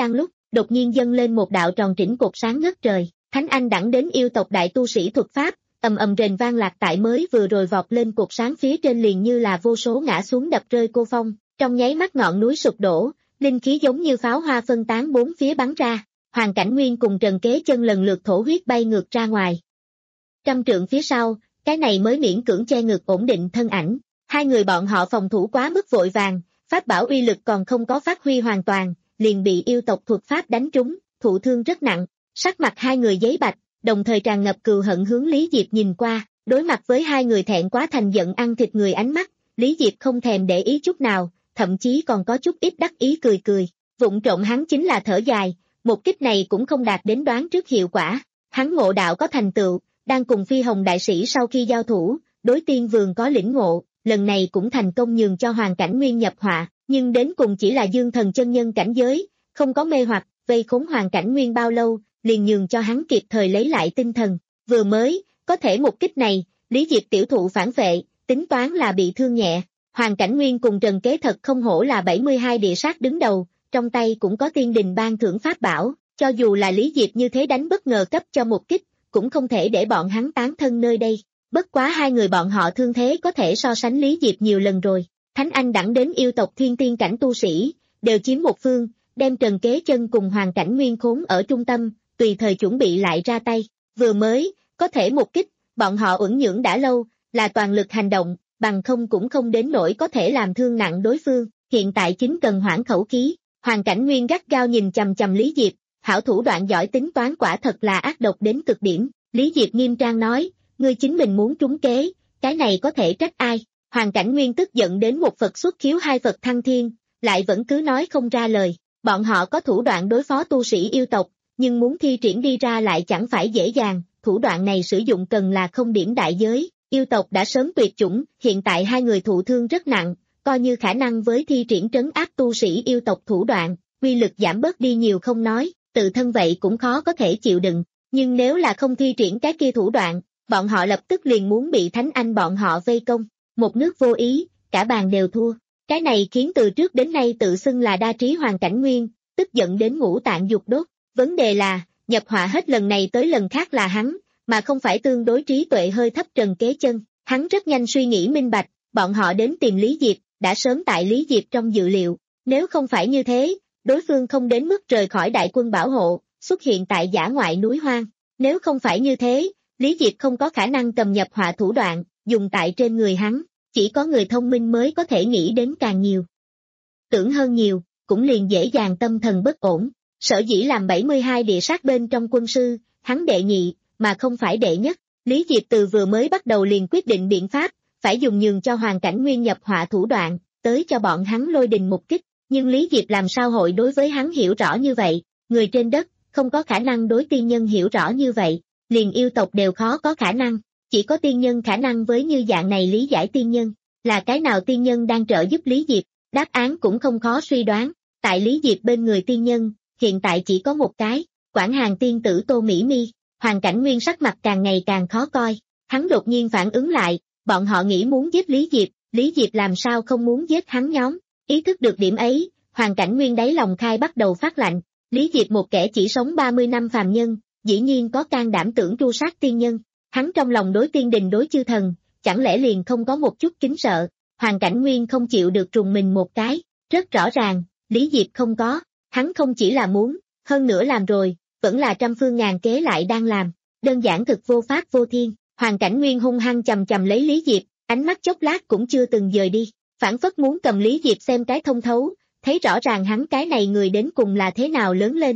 Speaker 2: đột nhiên dâng lên một đạo tròn trĩnh cột sáng ngất trời, thánh anh đẳng đến yêu tộc đại tu sĩ thuật pháp, ầm ầm rền vang lạc tại mới vừa rồi vọt lên cột sáng phía trên liền như là vô số ngã xuống đập rơi cô phong, trong nháy mắt ngọn núi sụp đổ, linh khí giống như pháo hoa phân tán bốn phía bắn ra, Hoàng Cảnh Nguyên cùng Trần Kế Chân lần lượt thổ huyết bay ngược ra ngoài. Trăm trượng phía sau, cái này mới miễn cưỡng che ngực ổn định thân ảnh, hai người bọn họ phòng thủ quá mức vội vàng, pháp bảo uy lực còn không có phát huy hoàn toàn, liền bị yêu tộc thuật pháp đánh trúng, thụ thương rất nặng, sắc mặt hai người giấy bạch, đồng thời tràn ngập cừu hận hướng Lý Diệp nhìn qua, đối mặt với hai người thẹn quá thành giận ăn thịt người ánh mắt, Lý Diệp không thèm để ý chút nào, thậm chí còn có chút ít đắc ý cười cười, vụng trộm hắn chính là thở dài, một kích này cũng không đạt đến đoán trước hiệu quả, hắn ngộ đạo có thành tựu, đang cùng Phi Hồng đại sĩ sau khi giao thủ, đối tiên vườn có lĩnh ngộ, lần này cũng thành công nhường cho Hoàng Cảnh Nguyên nhập họa, nhưng đến cùng chỉ là dương thần chân nhân cảnh giới, không có mê hoặc, vây khốn Hoàng Cảnh Nguyên bao lâu, liền nhường cho hắn kịp thời lấy lại tinh thần, vừa mới, có thể một kích này, Lý Diệp tiểu thụ phản vệ, tính toán là bị thương nhẹ, Hoàng Cảnh Nguyên cùng Trần Kế thật không hổ là bảy mươi hai địa sát đứng đầu, trong tay cũng có tiên đình ban thưởng pháp bảo, cho dù là Lý Diệp như thế đánh bất ngờ cấp cho một kích, cũng không thể để bọn hắn tán thân nơi đây, bất quá hai người bọn họ thương thế có thể so sánh Lý Diệp nhiều lần rồi, Thánh Anh đẳng đến yêu tộc thiên tiên cảnh tu sĩ, đều chiếm một phương, đem Trần Kế Chân cùng Hoàng Cảnh Nguyên khốn ở trung tâm, tùy thời chuẩn bị lại ra tay, vừa mới, có thể một kích, bọn họ uẩn nhưỡng đã lâu, là toàn lực hành động, bằng không cũng không đến nỗi có thể làm thương nặng đối phương, hiện tại chính cần hoãn khẩu khí, Hoàng Cảnh Nguyên gắt gao nhìn chằm chằm Lý Diệp, hảo thủ đoạn giỏi tính toán quả thật là ác độc đến cực điểm, Lý Diệp nghiêm trang nói, ngươi chính mình muốn trúng kế, cái này có thể trách ai, Hoàng Cảnh Nguyên tức giận đến một Phật xuất khiếu hai Phật thăng thiên, lại vẫn cứ nói không ra lời, bọn họ có thủ đoạn đối phó tu sĩ yêu tộc, nhưng muốn thi triển đi ra lại chẳng phải dễ dàng, thủ đoạn này sử dụng cần là không điểm đại giới, yêu tộc đã sớm tuyệt chủng, hiện tại hai người thụ thương rất nặng, coi như khả năng với thi triển trấn áp tu sĩ yêu tộc thủ đoạn, uy lực giảm bớt đi nhiều không nói, tự thân vậy cũng khó có thể chịu đựng, nhưng nếu là không thi triển cái kia thủ đoạn, bọn họ lập tức liền muốn bị Thánh Anh bọn họ vây công, một nước vô ý, cả bàn đều thua, cái này khiến từ trước đến nay tự xưng là đa trí Hoàng Cảnh Nguyên, tức giận đến ngũ tạng dục đốt, vấn đề là, nhập họa hết lần này tới lần khác là hắn, mà không phải tương đối trí tuệ hơi thấp Trần Kế Chân, hắn rất nhanh suy nghĩ minh bạch, bọn họ đến tìm Lý Diệp, đã sớm tại Lý Diệp trong dự liệu, nếu không phải như thế, đối phương không đến mức rời khỏi đại quân bảo hộ, xuất hiện tại dã ngoại núi hoang, nếu không phải như thế, Lý Diệp không có khả năng cầm nhập họa thủ đoạn, dùng tại trên người hắn, chỉ có người thông minh mới có thể nghĩ đến càng nhiều. Tưởng hơn nhiều, cũng liền dễ dàng tâm thần bất ổn, sở dĩ làm bảy mươi hai địa sát bên trong quân sư, hắn đệ nhị, mà không phải đệ nhất, Lý Diệp từ vừa mới bắt đầu liền quyết định biện pháp, phải dùng nhường cho Hoàng Cảnh Nguyên nhập họa thủ đoạn, tới cho bọn hắn lôi đình một kích, nhưng Lý Diệp làm sao hội đối với hắn hiểu rõ như vậy, người trên đất, không có khả năng đối tiên nhân hiểu rõ như vậy, liền yêu tộc đều khó có khả năng, chỉ có tiên nhân khả năng với như dạng này lý giải tiên nhân, là cái nào tiên nhân đang trợ giúp Lý Diệp, đáp án cũng không khó suy đoán, tại Lý Diệp bên người tiên nhân, hiện tại chỉ có một cái, Quảng Hàn tiên tử Tô Mỹ Mi, Hoàng Cảnh Nguyên sắc mặt càng ngày càng khó coi, hắn đột nhiên phản ứng lại, bọn họ nghĩ muốn giết Lý Diệp, Lý Diệp làm sao không muốn giết hắn nhóm, ý thức được điểm ấy, Hoàng Cảnh Nguyên đáy lòng khai bắt đầu phát lạnh, Lý Diệp một kẻ chỉ sống ba mươi năm phàm nhân, dĩ nhiên có can đảm tưởng tru sát tiên nhân, hắn trong lòng đối tiên đình đối chư thần, chẳng lẽ liền không có một chút kính sợ, Hoàng Cảnh Nguyên không chịu được trùng mình một cái, rất rõ ràng, Lý Diệp không có, hắn không chỉ là muốn, hơn nữa làm rồi, vẫn là trăm phương ngàn kế lại đang làm, đơn giản thực vô pháp vô thiên, Hoàng Cảnh Nguyên hung hăng chầm chầm lấy Lý Diệp, ánh mắt chốc lát cũng chưa từng dời đi, phản phất muốn cầm Lý Diệp xem cái thông thấu, thấy rõ ràng hắn cái này người đến cùng là thế nào lớn lên.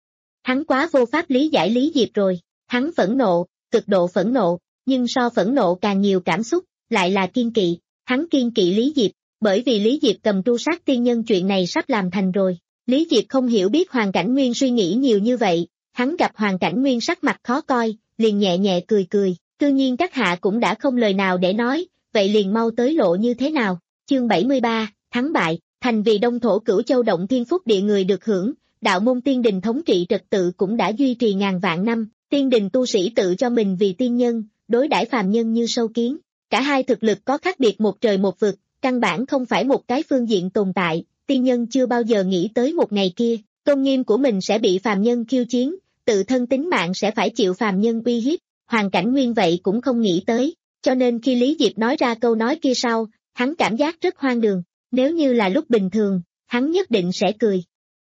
Speaker 2: Hắn quá vô pháp lý giải Lý Diệp rồi, hắn phẫn nộ, cực độ phẫn nộ, nhưng so phẫn nộ càng nhiều cảm xúc, lại là kiên kỵ, hắn kiên kỵ Lý Diệp, bởi vì Lý Diệp cầm tru sát tiên nhân chuyện này sắp làm thành rồi. Lý Diệp không hiểu biết Hoàng Cảnh Nguyên suy nghĩ nhiều như vậy, hắn gặp Hoàng Cảnh Nguyên sắc mặt khó coi, liền nhẹ nhẹ cười cười, tự nhiên các hạ cũng đã không lời nào để nói, vậy liền mau tới lộ như thế nào, chương bảy mươi ba, thắng bại, thành vì đông thổ Cửu Châu động thiên phúc địa người được hưởng, đạo môn tiên đình thống trị trật tự cũng đã duy trì ngàn vạn năm, tiên đình tu sĩ tự cho mình vì tiên nhân, đối đãi phàm nhân như sâu kiến, cả hai thực lực có khác biệt một trời một vực, căn bản không phải một cái phương diện tồn tại. Tiên nhân chưa bao giờ nghĩ tới một ngày kia, tôn nghiêm của mình sẽ bị phàm nhân khiêu chiến, tự thân tính mạng sẽ phải chịu phàm nhân uy hiếp, Hoàng Cảnh Nguyên vậy cũng không nghĩ tới, cho nên khi Lý Diệp nói ra câu nói kia sau, hắn cảm giác rất hoang đường, nếu như là lúc bình thường, hắn nhất định sẽ cười.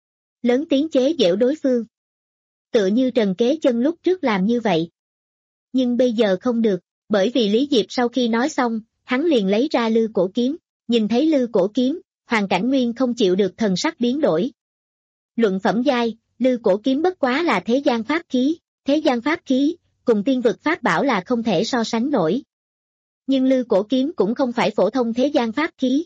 Speaker 2: Lớn tiếng chế giễu đối phương. Tựa như Trần Kế Chân lúc trước làm như vậy. Nhưng bây giờ không được, bởi vì Lý Diệp sau khi nói xong, hắn liền lấy ra lư cổ kiếm, nhìn thấy lư cổ kiếm, Hoàng Cảnh Nguyên không chịu được thần sắc biến đổi. Luận phẩm giai, lư cổ kiếm bất quá là thế gian pháp khí, thế gian pháp khí, cùng tiên vực pháp bảo là không thể so sánh nổi. Nhưng lư cổ kiếm cũng không phải phổ thông thế gian pháp khí.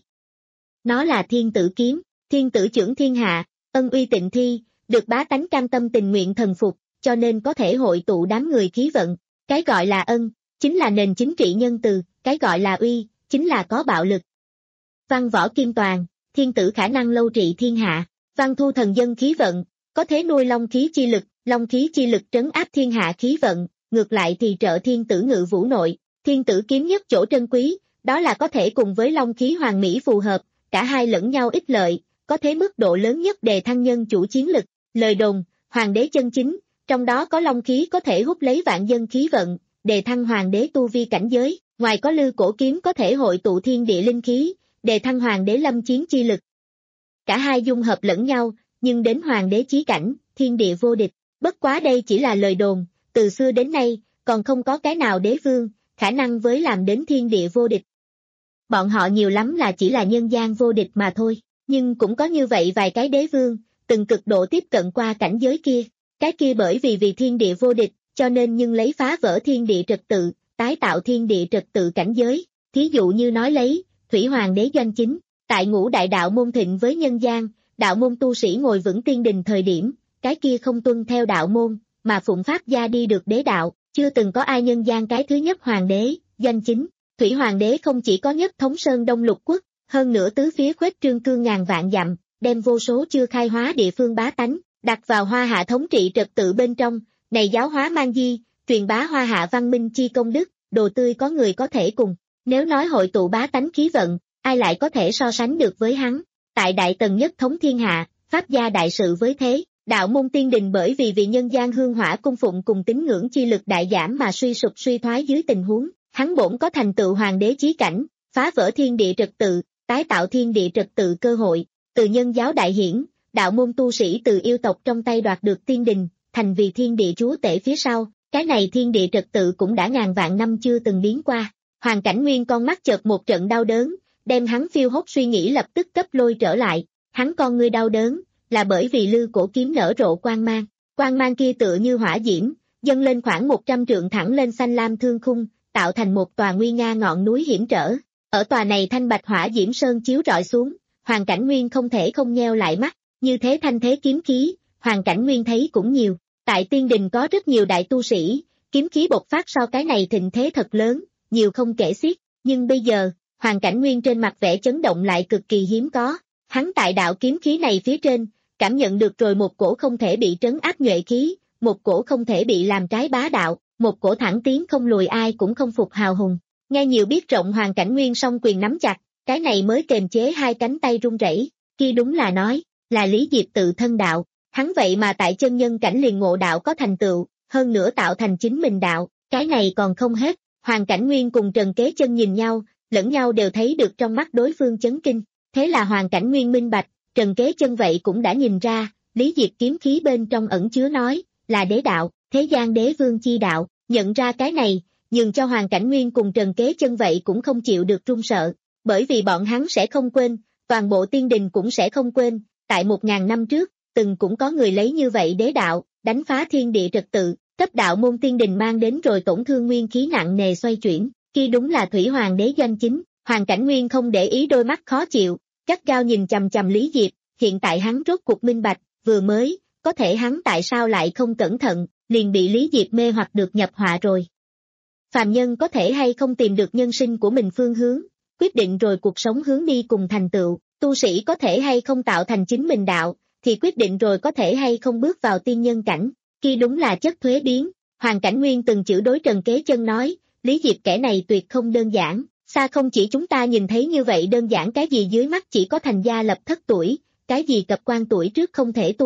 Speaker 2: Nó là thiên tử kiếm, thiên tử trưởng thiên hạ, ân uy tịnh thi, được bá tánh cam tâm tình nguyện thần phục, cho nên có thể hội tụ đám người khí vận. Cái gọi là ân, chính là nền chính trị nhân từ, cái gọi là uy, chính là có bạo lực. Văn võ kim toàn, thiên tử khả năng lâu trị thiên hạ, văn thu thần dân khí vận, có thể nuôi long khí chi lực, long khí chi lực trấn áp thiên hạ khí vận, ngược lại thì trợ thiên tử ngự vũ nội, thiên tử kiếm nhất chỗ trân quý, đó là có thể cùng với long khí hoàng mỹ phù hợp, cả hai lẫn nhau ích lợi, có thế mức độ lớn nhất đề thăng nhân chủ chiến lực, lời đồn, hoàng đế chân chính, trong đó có long khí có thể hút lấy vạn dân khí vận, đề thăng hoàng đế tu vi cảnh giới, ngoài có lư cổ kiếm có thể hội tụ thiên địa linh khí, đề thăng hoàng đế lâm chiến chi lực. Cả hai dung hợp lẫn nhau, nhưng đến hoàng đế chí cảnh, thiên địa vô địch, bất quá đây chỉ là lời đồn, từ xưa đến nay, còn không có cái nào đế vương, khả năng với làm đến thiên địa vô địch. Bọn họ nhiều lắm là chỉ là nhân gian vô địch mà thôi, nhưng cũng có như vậy vài cái đế vương, từng cực độ tiếp cận qua cảnh giới kia, cái kia bởi vì vì thiên địa vô địch, cho nên nhưng lấy phá vỡ thiên địa trật tự, tái tạo thiên địa trật tự cảnh giới, thí dụ như nói lấy, Thủy Hoàng đế Doanh Chính, tại ngũ đại đạo môn thịnh với nhân gian, đạo môn tu sĩ ngồi vững tiên đình thời điểm, cái kia không tuân theo đạo môn, mà phụng pháp gia đi được đế đạo, chưa từng có ai nhân gian cái thứ nhất hoàng đế, Doanh Chính. Thủy Hoàng đế không chỉ có nhất thống Sơn Đông lục quốc, hơn nữa tứ phía khuếch trương cương ngàn vạn dặm, đem vô số chưa khai hóa địa phương bá tánh, đặt vào Hoa Hạ thống trị trật tự bên trong, này giáo hóa mang di, truyền bá Hoa Hạ văn minh chi công đức, đồ tươi có người có thể cùng. Nếu nói hội tụ bá tánh khí vận, ai lại có thể so sánh được với hắn? Tại Đại Tần nhất thống thiên hạ, pháp gia đại sự với thế, đạo môn tiên đình bởi vì vì nhân gian hương hỏa cung phụng cùng tín ngưỡng chi lực đại giảm mà suy sụp suy thoái dưới tình huống, hắn bổn có thành tựu hoàng đế chí cảnh, phá vỡ thiên địa trật tự, tái tạo thiên địa trật tự cơ hội, từ nhân giáo đại hiển, đạo môn tu sĩ từ yêu tộc trong tay đoạt được tiên đình, thành vì thiên địa chúa tể phía sau, cái này thiên địa trật tự cũng đã ngàn vạn năm chưa từng biến qua. Hoàng Cảnh Nguyên con mắt chợt một trận đau đớn, đem hắn phiêu hốt suy nghĩ lập tức cấp lôi trở lại, hắn con ngươi đau đớn, là bởi vì lư cổ kiếm nở rộ quang mang, quang mang kia tựa như hỏa diễm, dâng lên khoảng một trăm trượng thẳng lên xanh lam thương khung, tạo thành một tòa nguy nga ngọn núi hiểm trở. Ở tòa này thanh bạch hỏa diễm sơn chiếu rọi xuống, Hoàng Cảnh Nguyên không thể không nheo lại mắt, như thế thanh thế kiếm khí, Hoàng Cảnh Nguyên thấy cũng nhiều, tại tiên đình có rất nhiều đại tu sĩ, kiếm khí bộc phát sau cái này thịnh thế thật lớn, nhiều không kể xiết, nhưng bây giờ, Hoàng Cảnh Nguyên trên mặt vẻ chấn động lại cực kỳ hiếm có, hắn tại đạo kiếm khí này phía trên, cảm nhận được rồi một cổ không thể bị trấn áp nhuệ khí, một cổ không thể bị làm trái bá đạo, một cổ thẳng tiến không lùi ai cũng không phục hào hùng. Nghe nhiều biết rộng Hoàng Cảnh Nguyên song quyền nắm chặt, cái này mới kềm chế hai cánh tay run rẩy, kia đúng là nói, là Lý Diệp tự thân đạo, hắn vậy mà tại chân nhân cảnh liền ngộ đạo có thành tựu, hơn nữa tạo thành chính mình đạo, cái này còn không hết, Hoàng Cảnh Nguyên cùng Trần Kế Chân nhìn nhau, lẫn nhau đều thấy được trong mắt đối phương chấn kinh, thế là Hoàng Cảnh Nguyên minh bạch, Trần Kế Chân vậy cũng đã nhìn ra, Lý Diệp kiếm khí bên trong ẩn chứa nói, là đế đạo, thế gian đế vương chi đạo, nhận ra cái này, nhường cho Hoàng Cảnh Nguyên cùng Trần Kế Chân vậy cũng không chịu được run sợ, bởi vì bọn hắn sẽ không quên, toàn bộ tiên đình cũng sẽ không quên, tại một ngàn năm trước, từng cũng có người lấy như vậy đế đạo, đánh phá thiên địa trật tự, cấp đạo môn tiên đình mang đến rồi tổn thương nguyên khí nặng nề xoay chuyển, kia đúng là Thủy Hoàng đế Doanh Chính, Hoàng Cảnh Nguyên không để ý đôi mắt khó chịu, gắt gao nhìn chằm chằm Lý Diệp, hiện tại hắn rốt cuộc minh bạch, vừa mới, có thể hắn tại sao lại không cẩn thận, liền bị Lý Diệp mê hoặc được nhập họa rồi. Phàm nhân có thể hay không tìm được nhân sinh của mình phương hướng, quyết định rồi cuộc sống hướng đi cùng thành tựu, tu sĩ có thể hay không tạo thành chính mình đạo, thì quyết định rồi có thể hay không bước vào tiên nhân cảnh, kia đúng là chất thuế biến. Hoàng Cảnh Nguyên từng chữ đối Trần Kế Chân nói, Lý Diệp kẻ này tuyệt không đơn giản, xa không chỉ chúng ta nhìn thấy như vậy đơn giản, cái gì dưới mắt chỉ có thành gia lập thất tuổi, cái gì cập quan tuổi trước không thể tu hành,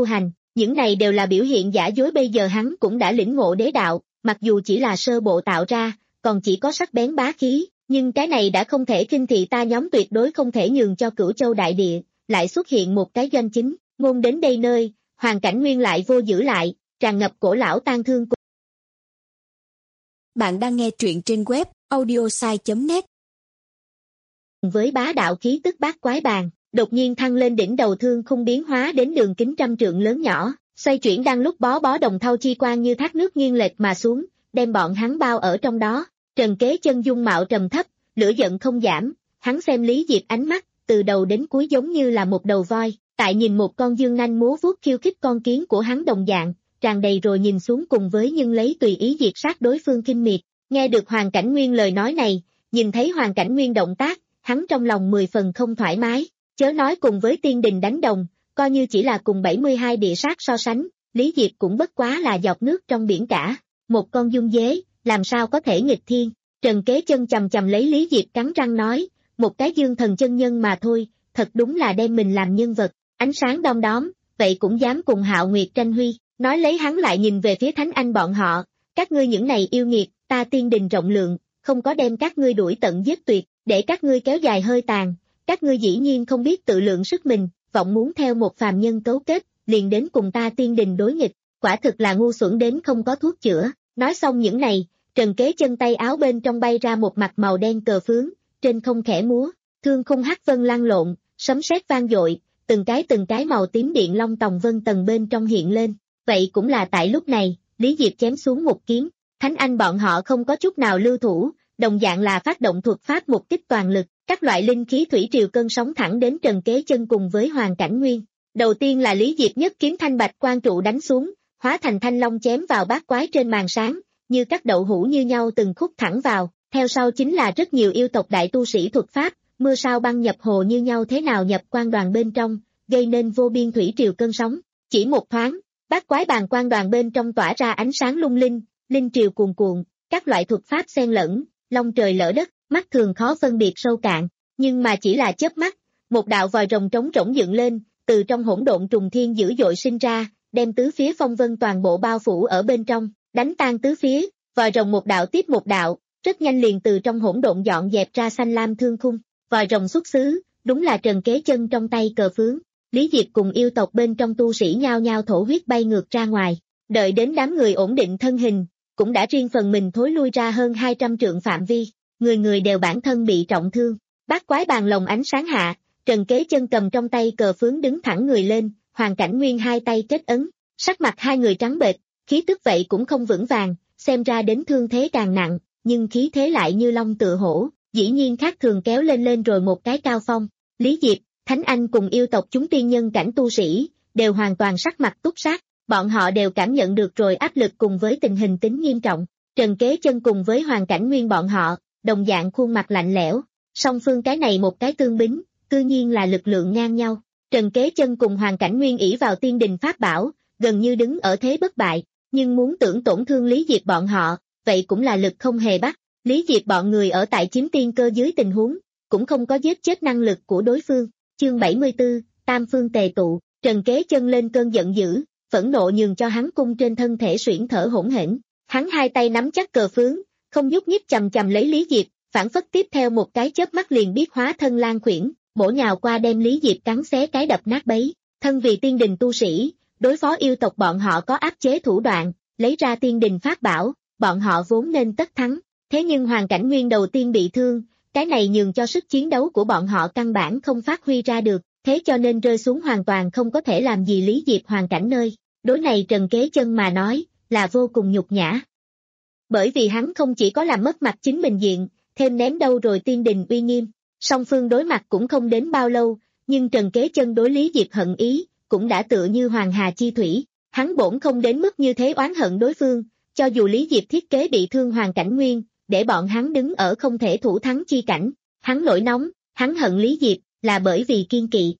Speaker 2: Những này đều là biểu hiện giả dối, bây giờ hắn cũng đã lĩnh ngộ đế đạo, mặc dù chỉ là sơ bộ tạo ra, còn chỉ có sắc bén bá khí, nhưng cái này đã không thể khinh thị ta nhóm, tuyệt đối không thể nhường cho Cửu Châu đại địa, lại xuất hiện một cái doanh chính, ngôn đến đây nơi, Hoàng Cảnh Nguyên lại vô giữ lại, tràn ngập cổ lão tang thương.
Speaker 3: Bạn đang nghe truyện trên web audiosai chấm net.
Speaker 2: Với bá đạo khí tức bát quái bàn, đột nhiên thăng lên đỉnh đầu, thương khung biến hóa đến đường kính trăm trượng lớn nhỏ, xoay chuyển đang lúc bó bó đồng thau chi quang như thác nước nghiêng lệch mà xuống, đem bọn hắn bao ở trong đó. Trần Kế Chân dung mạo trầm thấp, lửa giận không giảm, hắn xem Lý Diệp ánh mắt, từ đầu đến cuối giống như là một đầu voi, tại nhìn một con dương nanh múa vuốt khiêu khích con kiến của hắn đồng dạng, tràn đầy rồi nhìn xuống cùng với nhưng lấy tùy ý diệt sát đối phương kinh miệt. Nghe được Hoàng Cảnh Nguyên lời nói này, nhìn thấy Hoàng Cảnh Nguyên động tác, hắn trong lòng mười phần không thoải mái, chớ nói cùng với tiên đình đánh đồng, coi như chỉ là cùng bảy mươi hai địa sát so sánh, Lý Diệp cũng bất quá là giọt nước trong biển cả, một con dung dế, làm sao có thể nghịch thiên. Trần Kế Chân chầm chầm lấy Lý Diệp cắn răng nói, một cái dương thần chân nhân mà thôi, thật đúng là đem mình làm nhân vật, ánh sáng đom đóm, vậy cũng dám cùng Hạo Nguyệt tranh huy. Nói lấy hắn lại nhìn về phía Thánh Anh bọn họ, các ngươi những này yêu nghiệt, ta tiên đình rộng lượng, không có đem các ngươi đuổi tận giết tuyệt, để các ngươi kéo dài hơi tàn, các ngươi dĩ nhiên không biết tự lượng sức mình, vọng muốn theo một phàm nhân cấu kết, liền đến cùng ta tiên đình đối nghịch, quả thực là ngu xuẩn đến không có thuốc chữa. Nói xong những này, Trần Kế Chân tay áo bên trong bay ra một mặt màu đen cờ phướng, trên không khẽ múa, thương khung hắc vân lăn lộn, sấm sét vang dội, từng cái từng cái màu tím điện long tòng vân tầng bên trong hiện lên. Vậy cũng là tại lúc này, Lý Diệp chém xuống một kiếm, Thánh Anh bọn họ không có chút nào lưu thủ, đồng dạng là phát động thuật pháp một kích toàn lực, các loại linh khí thủy triều cơn sóng thẳng đến Trần Kế Chân cùng với Hoàng Cảnh Nguyên. Đầu tiên là Lý Diệp nhất kiếm thanh bạch quan trụ đánh xuống, hóa thành thanh long chém vào bát quái trên màn sáng, như các đậu hũ như nhau từng khúc thẳng vào, theo sau chính là rất nhiều yêu tộc đại tu sĩ thuật pháp, mưa sao băng nhập hồ như nhau thế nào nhập quan đoàn bên trong, gây nên vô biên thủy triều cơn sóng, chỉ một thoáng. Bát quái bàn quan đoàn bên trong tỏa ra ánh sáng lung linh, linh triều cuồn cuộn, các loại thuật pháp xen lẫn, long trời lỡ đất, mắt thường khó phân biệt sâu cạn, nhưng mà chỉ là chớp mắt, một đạo vòi rồng trống rỗng dựng lên, từ trong hỗn độn trùng thiên dữ dội sinh ra, đem tứ phía phong vân toàn bộ bao phủ ở bên trong, đánh tan tứ phía, vòi rồng một đạo tiếp một đạo, rất nhanh liền từ trong hỗn độn dọn dẹp ra xanh lam thương khung, vòi rồng xuất xứ, đúng là Trần Kế Chân trong tay cờ phướng. Lý Diệp cùng yêu tộc bên trong tu sĩ nhao nhao thổ huyết bay ngược ra ngoài, đợi đến đám người ổn định thân hình, cũng đã riêng phần mình thối lui ra hơn hai trăm trượng phạm vi, người người đều bản thân bị trọng thương. Bát quái bàn lồng ánh sáng hạ, Trần Kế Chân cầm trong tay cờ phướng đứng thẳng người lên, Hoàng Cảnh Nguyên hai tay kết ấn, sắc mặt hai người trắng bệch, khí tức vậy cũng không vững vàng, xem ra đến thương thế càng nặng, nhưng khí thế lại như long tựa hổ, dĩ nhiên khác thường kéo lên lên rồi một cái cao phong. Lý Diệp, Thánh Anh cùng yêu tộc chúng tiên nhân cảnh tu sĩ, đều hoàn toàn sắc mặt túc sát, bọn họ đều cảm nhận được rồi áp lực cùng với tình hình tính nghiêm trọng. Trần Kế Chân cùng với Hoàng Cảnh Nguyên bọn họ, đồng dạng khuôn mặt lạnh lẽo, song phương cái này một cái tương bính, cư nhiên là lực lượng ngang nhau. Trần Kế Chân cùng Hoàng Cảnh Nguyên ỷ vào tiên đình pháp bảo, gần như đứng ở thế bất bại, nhưng muốn tưởng tổn thương Lý Diệp bọn họ, vậy cũng là lực không hề bắt. Lý Diệp bọn người ở tại chiếm tiên cơ dưới tình huống, cũng không có giết chết năng lực của đối phương. Chương bảy mươi tư, Tam Phương tề tụ, Trần Kế Chân lên cơn giận dữ, phẫn nộ nhường cho hắn cung trên thân thể suyễn thở hỗn hển, hắn hai tay nắm chắc cờ phướng, không nhúc nhích chầm chầm lấy Lý Diệp, phản phất tiếp theo một cái chớp mắt liền biết hóa thân lan khuyển, bổ nhào qua đem Lý Diệp cắn xé cái đập nát bấy. Thân vì tiên đình tu sĩ, đối phó yêu tộc bọn họ có áp chế thủ đoạn, lấy ra tiên đình pháp bảo, bọn họ vốn nên tất thắng, thế nhưng Hoàng Cảnh Nguyên đầu tiên bị thương, cái này nhường cho sức chiến đấu của bọn họ căn bản không phát huy ra được, thế cho nên rơi xuống hoàn toàn không có thể làm gì Lý Diệp hoàn cảnh nơi. Đối này Trần Kế Chân mà nói, là vô cùng nhục nhã. Bởi vì hắn không chỉ có làm mất mặt chính mình diện, thêm ném đâu rồi tiên đình uy nghiêm. Song phương đối mặt cũng không đến bao lâu, nhưng Trần Kế Chân đối Lý Diệp hận ý, cũng đã tựa như hoàng hà chi thủy, hắn bổn không đến mức như thế oán hận đối phương, cho dù Lý Diệp thiết kế bị thương Hoàng Cảnh Nguyên, để bọn hắn đứng ở không thể thủ thắng chi cảnh, hắn nổi nóng, hắn hận Lý Diệp, là bởi vì kiên kỵ.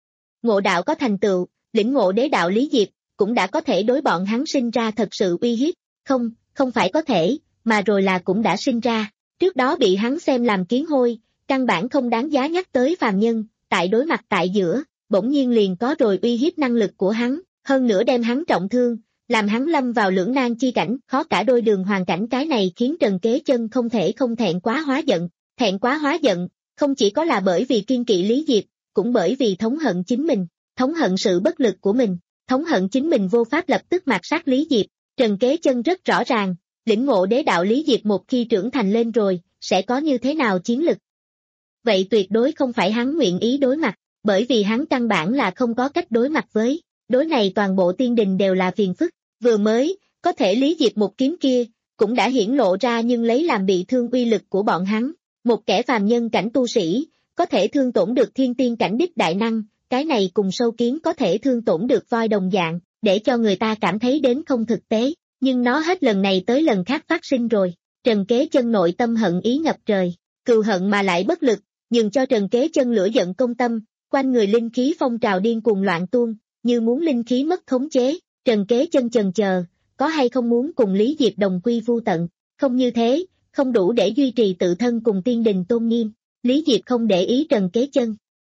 Speaker 2: Ngộ đạo có thành tựu, lĩnh ngộ đế đạo Lý Diệp, cũng đã có thể đối bọn hắn sinh ra thật sự uy hiếp, không, không phải có thể, mà rồi là cũng đã sinh ra, trước đó bị hắn xem làm kiến hôi, căn bản không đáng giá nhắc tới phàm nhân, tại đối mặt tại giữa, bỗng nhiên liền có rồi uy hiếp năng lực của hắn, hơn nữa đem hắn trọng thương, làm hắn lâm vào lưỡng nan chi cảnh, khó cả đôi đường hoàn cảnh. Cái này khiến Trần Kế Chân không thể không thẹn quá hóa giận, thẹn quá hóa giận, không chỉ có là bởi vì kiên kỵ Lý Diệp, cũng bởi vì thống hận chính mình, thống hận sự bất lực của mình, thống hận chính mình vô pháp lập tức mạt sát Lý Diệp. Trần Kế Chân rất rõ ràng, lĩnh ngộ đế đạo Lý Diệp một khi trưởng thành lên rồi, sẽ có như thế nào chiến lực. Vậy tuyệt đối không phải hắn nguyện ý đối mặt, bởi vì hắn căn bản là không có cách đối mặt với, đối này toàn bộ tiên đình đều là phiền phức. Vừa mới, có thể Lý Diệp một kiếm kia, cũng đã hiển lộ ra nhưng lấy làm bị thương uy lực của bọn hắn. Một kẻ phàm nhân cảnh tu sĩ, có thể thương tổn được thiên tiên cảnh đích đại năng, cái này cùng sâu kiến có thể thương tổn được voi đồng dạng, để cho người ta cảm thấy đến không thực tế. Nhưng nó hết lần này tới lần khác phát sinh rồi. Trần Kế Chân nội tâm hận ý ngập trời, cừu hận mà lại bất lực, nhưng cho Trần Kế Chân lửa giận công tâm, quanh người linh khí phong trào điên cuồng loạn tuôn, như muốn linh khí mất khống chế. Trần Kế Chân chần chờ, có hay không muốn cùng Lý Diệp đồng quy vu tận, không như thế, không đủ để duy trì tự thân cùng tiên đình tôn nghiêm. Lý Diệp không để ý Trần Kế Chân.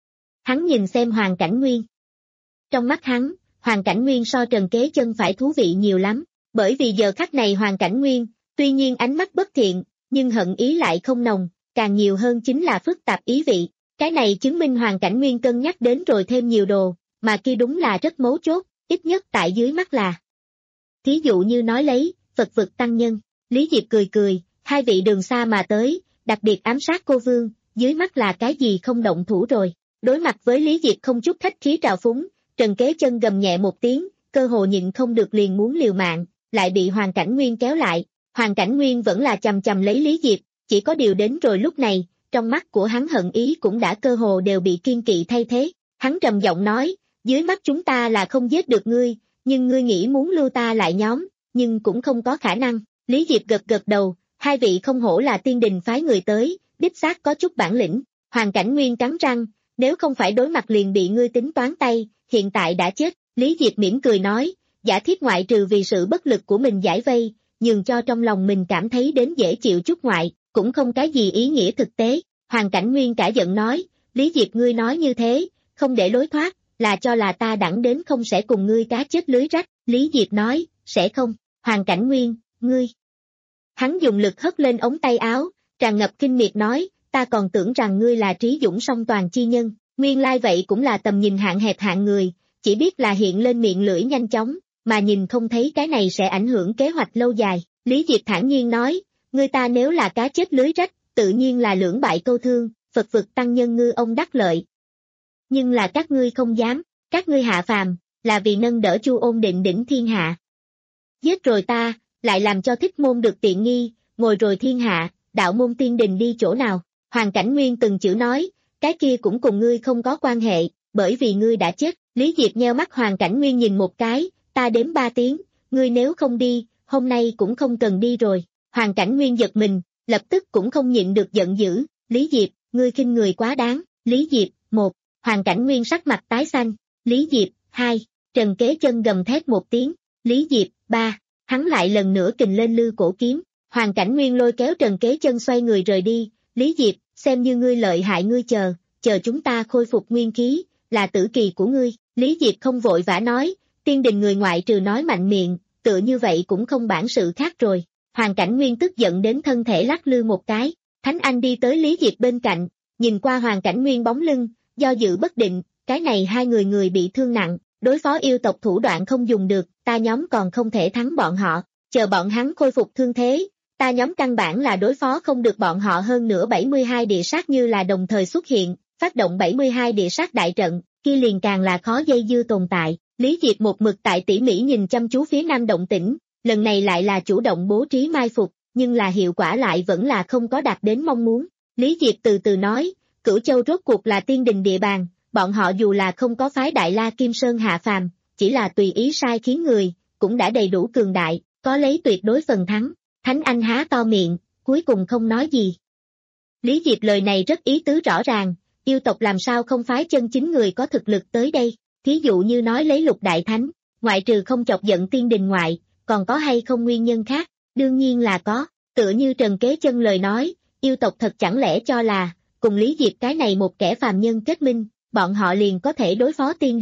Speaker 2: Hắn nhìn xem Hoàng Cảnh Nguyên. Trong mắt hắn, Hoàng Cảnh Nguyên so Trần Kế Chân phải thú vị nhiều lắm, bởi vì giờ khắc này Hoàng Cảnh Nguyên, tuy nhiên ánh mắt bất thiện, nhưng hận ý lại không nồng, càng nhiều hơn chính là phức tạp ý vị. Cái này chứng minh Hoàng Cảnh Nguyên cân nhắc đến rồi thêm nhiều đồ, mà kia đúng là rất mấu chốt, ít nhất tại dưới mắt là. Thí dụ như nói lấy, Phật vực tăng nhân, Lý Diệp cười cười, hai vị đường xa mà tới, đặc biệt ám sát cô vương, dưới mắt là cái gì không động thủ rồi. Đối mặt với Lý Diệp không chút khách khí trào phúng, Trần Kế Chân gầm nhẹ một tiếng, cơ hồ nhịn không được liền muốn liều mạng, lại bị Hoàng Cảnh Nguyên kéo lại. Hoàng Cảnh Nguyên vẫn là chầm chầm lấy Lý Diệp, chỉ có điều đến rồi lúc này, trong mắt của hắn hận ý cũng đã cơ hồ đều bị kiên kỵ thay thế. Hắn trầm giọng nói, dưới mắt chúng ta là không giết được ngươi, nhưng ngươi nghĩ muốn lưu ta lại nhóm, nhưng cũng không có khả năng. Lý Diệp gật gật đầu, hai vị không hổ là tiên đình phái người tới, đích xác có chút bản lĩnh. Hoàng Cảnh Nguyên cắn răng, nếu không phải đối mặt liền bị ngươi tính toán tay, hiện tại đã chết. Lý Diệp mỉm cười nói, giả thiết ngoại trừ vì sự bất lực của mình giải vây, nhường cho trong lòng mình cảm thấy đến dễ chịu chút ngoại, cũng không cái gì ý nghĩa thực tế. Hoàng Cảnh Nguyên cả giận nói, Lý Diệp ngươi nói như thế, không để lối thoát, là cho là ta đẳng đến không sẽ cùng ngươi cá chết lưới rách. Lý Diệp nói, sẽ không. Hoàng Cảnh Nguyên, ngươi. Hắn dùng lực hất lên ống tay áo, tràn ngập kinh miệt nói, ta còn tưởng rằng ngươi là trí dũng song toàn chi nhân, nguyên lai vậy cũng là tầm nhìn hạn hẹp hạng người, chỉ biết là hiện lên miệng lưỡi nhanh chóng, mà nhìn không thấy cái này sẽ ảnh hưởng kế hoạch lâu dài. Lý Diệp thản nhiên nói, ngươi ta nếu là cá chết lưới rách, tự nhiên là lưỡng bại câu thương, Phật vực tăng nhân ngư ông đắc lợi. Nhưng là các ngươi không dám, các ngươi hạ phàm, là vì nâng đỡ Chu Ôn Định đỉnh thiên hạ. Giết rồi ta, lại làm cho Thích Môn được tiện nghi, ngồi rồi thiên hạ, đạo môn tiên đình đi chỗ nào. Hoàng Cảnh Nguyên từng chữ nói, cái kia cũng cùng ngươi không có quan hệ, bởi vì ngươi đã chết. Lý Diệp nheo mắt Hoàng Cảnh Nguyên nhìn một cái, ta đếm ba tiếng, ngươi nếu không đi, hôm nay cũng không cần đi rồi. Hoàng Cảnh Nguyên giật mình, lập tức cũng không nhịn được giận dữ, Lý Diệp, ngươi khinh người quá đáng. Lý Diệp, một, Hoàng Cảnh Nguyên sắc mặt tái xanh. Lý Diệp, hai, Trần Kế Chân gầm thét một tiếng. Lý Diệp, ba, hắn lại lần nữa kình lên lư cổ kiếm. Hoàng Cảnh Nguyên lôi kéo Trần Kế Chân xoay người rời đi. Lý Diệp, xem như ngươi lợi hại, ngươi chờ, chờ chúng ta khôi phục nguyên khí, là tử kỳ của ngươi. Lý Diệp không vội vã nói, tiên đình người ngoại trừ nói mạnh miệng, tựa như vậy cũng không bản sự khác rồi. Hoàng Cảnh Nguyên tức giận đến thân thể lắc lư một cái. Thánh Anh đi tới Lý Diệp bên cạnh, nhìn qua Hoàng Cảnh Nguyên bóng lưng, do dự bất định, cái này hai người người bị thương nặng, đối phó yêu tộc thủ đoạn không dùng được, ta nhóm còn không thể thắng bọn họ, chờ bọn hắn khôi phục thương thế, ta nhóm căn bản là đối phó không được bọn họ. Hơn nữa bảy mươi hai địa sát như là đồng thời xuất hiện, phát động bảy mươi hai địa sát đại trận, kia liền càng là khó dây dưa tồn tại. Lý Diệp một mực tại tỉ mỉ nhìn chăm chú phía nam động tĩnh, lần này lại là chủ động bố trí mai phục, nhưng là hiệu quả lại vẫn là không có đạt đến mong muốn. Lý Diệp từ từ nói, Cửu Châu rốt cuộc là tiên đình địa bàn, bọn họ dù là không có phái Đại La Kim Sơn hạ phàm, chỉ là tùy ý sai khiến người, cũng đã đầy đủ cường đại, có lấy tuyệt đối phần thắng. Thánh Anh há to miệng, cuối cùng không nói gì. Lý Diệp lời này rất ý tứ rõ ràng, yêu tộc làm sao không phái chân chính người có thực lực tới đây, thí dụ như nói lấy Lục Đại Thánh, ngoại trừ không chọc giận tiên đình ngoại, còn có hay không nguyên nhân khác, đương nhiên là có, tựa như Trần Kế Chân lời nói, yêu tộc thật chẳng lẽ cho là, cùng Lý Diệp cái này một kẻ phàm nhân kết minh, bọn họ liền có thể đối phó tiên đình.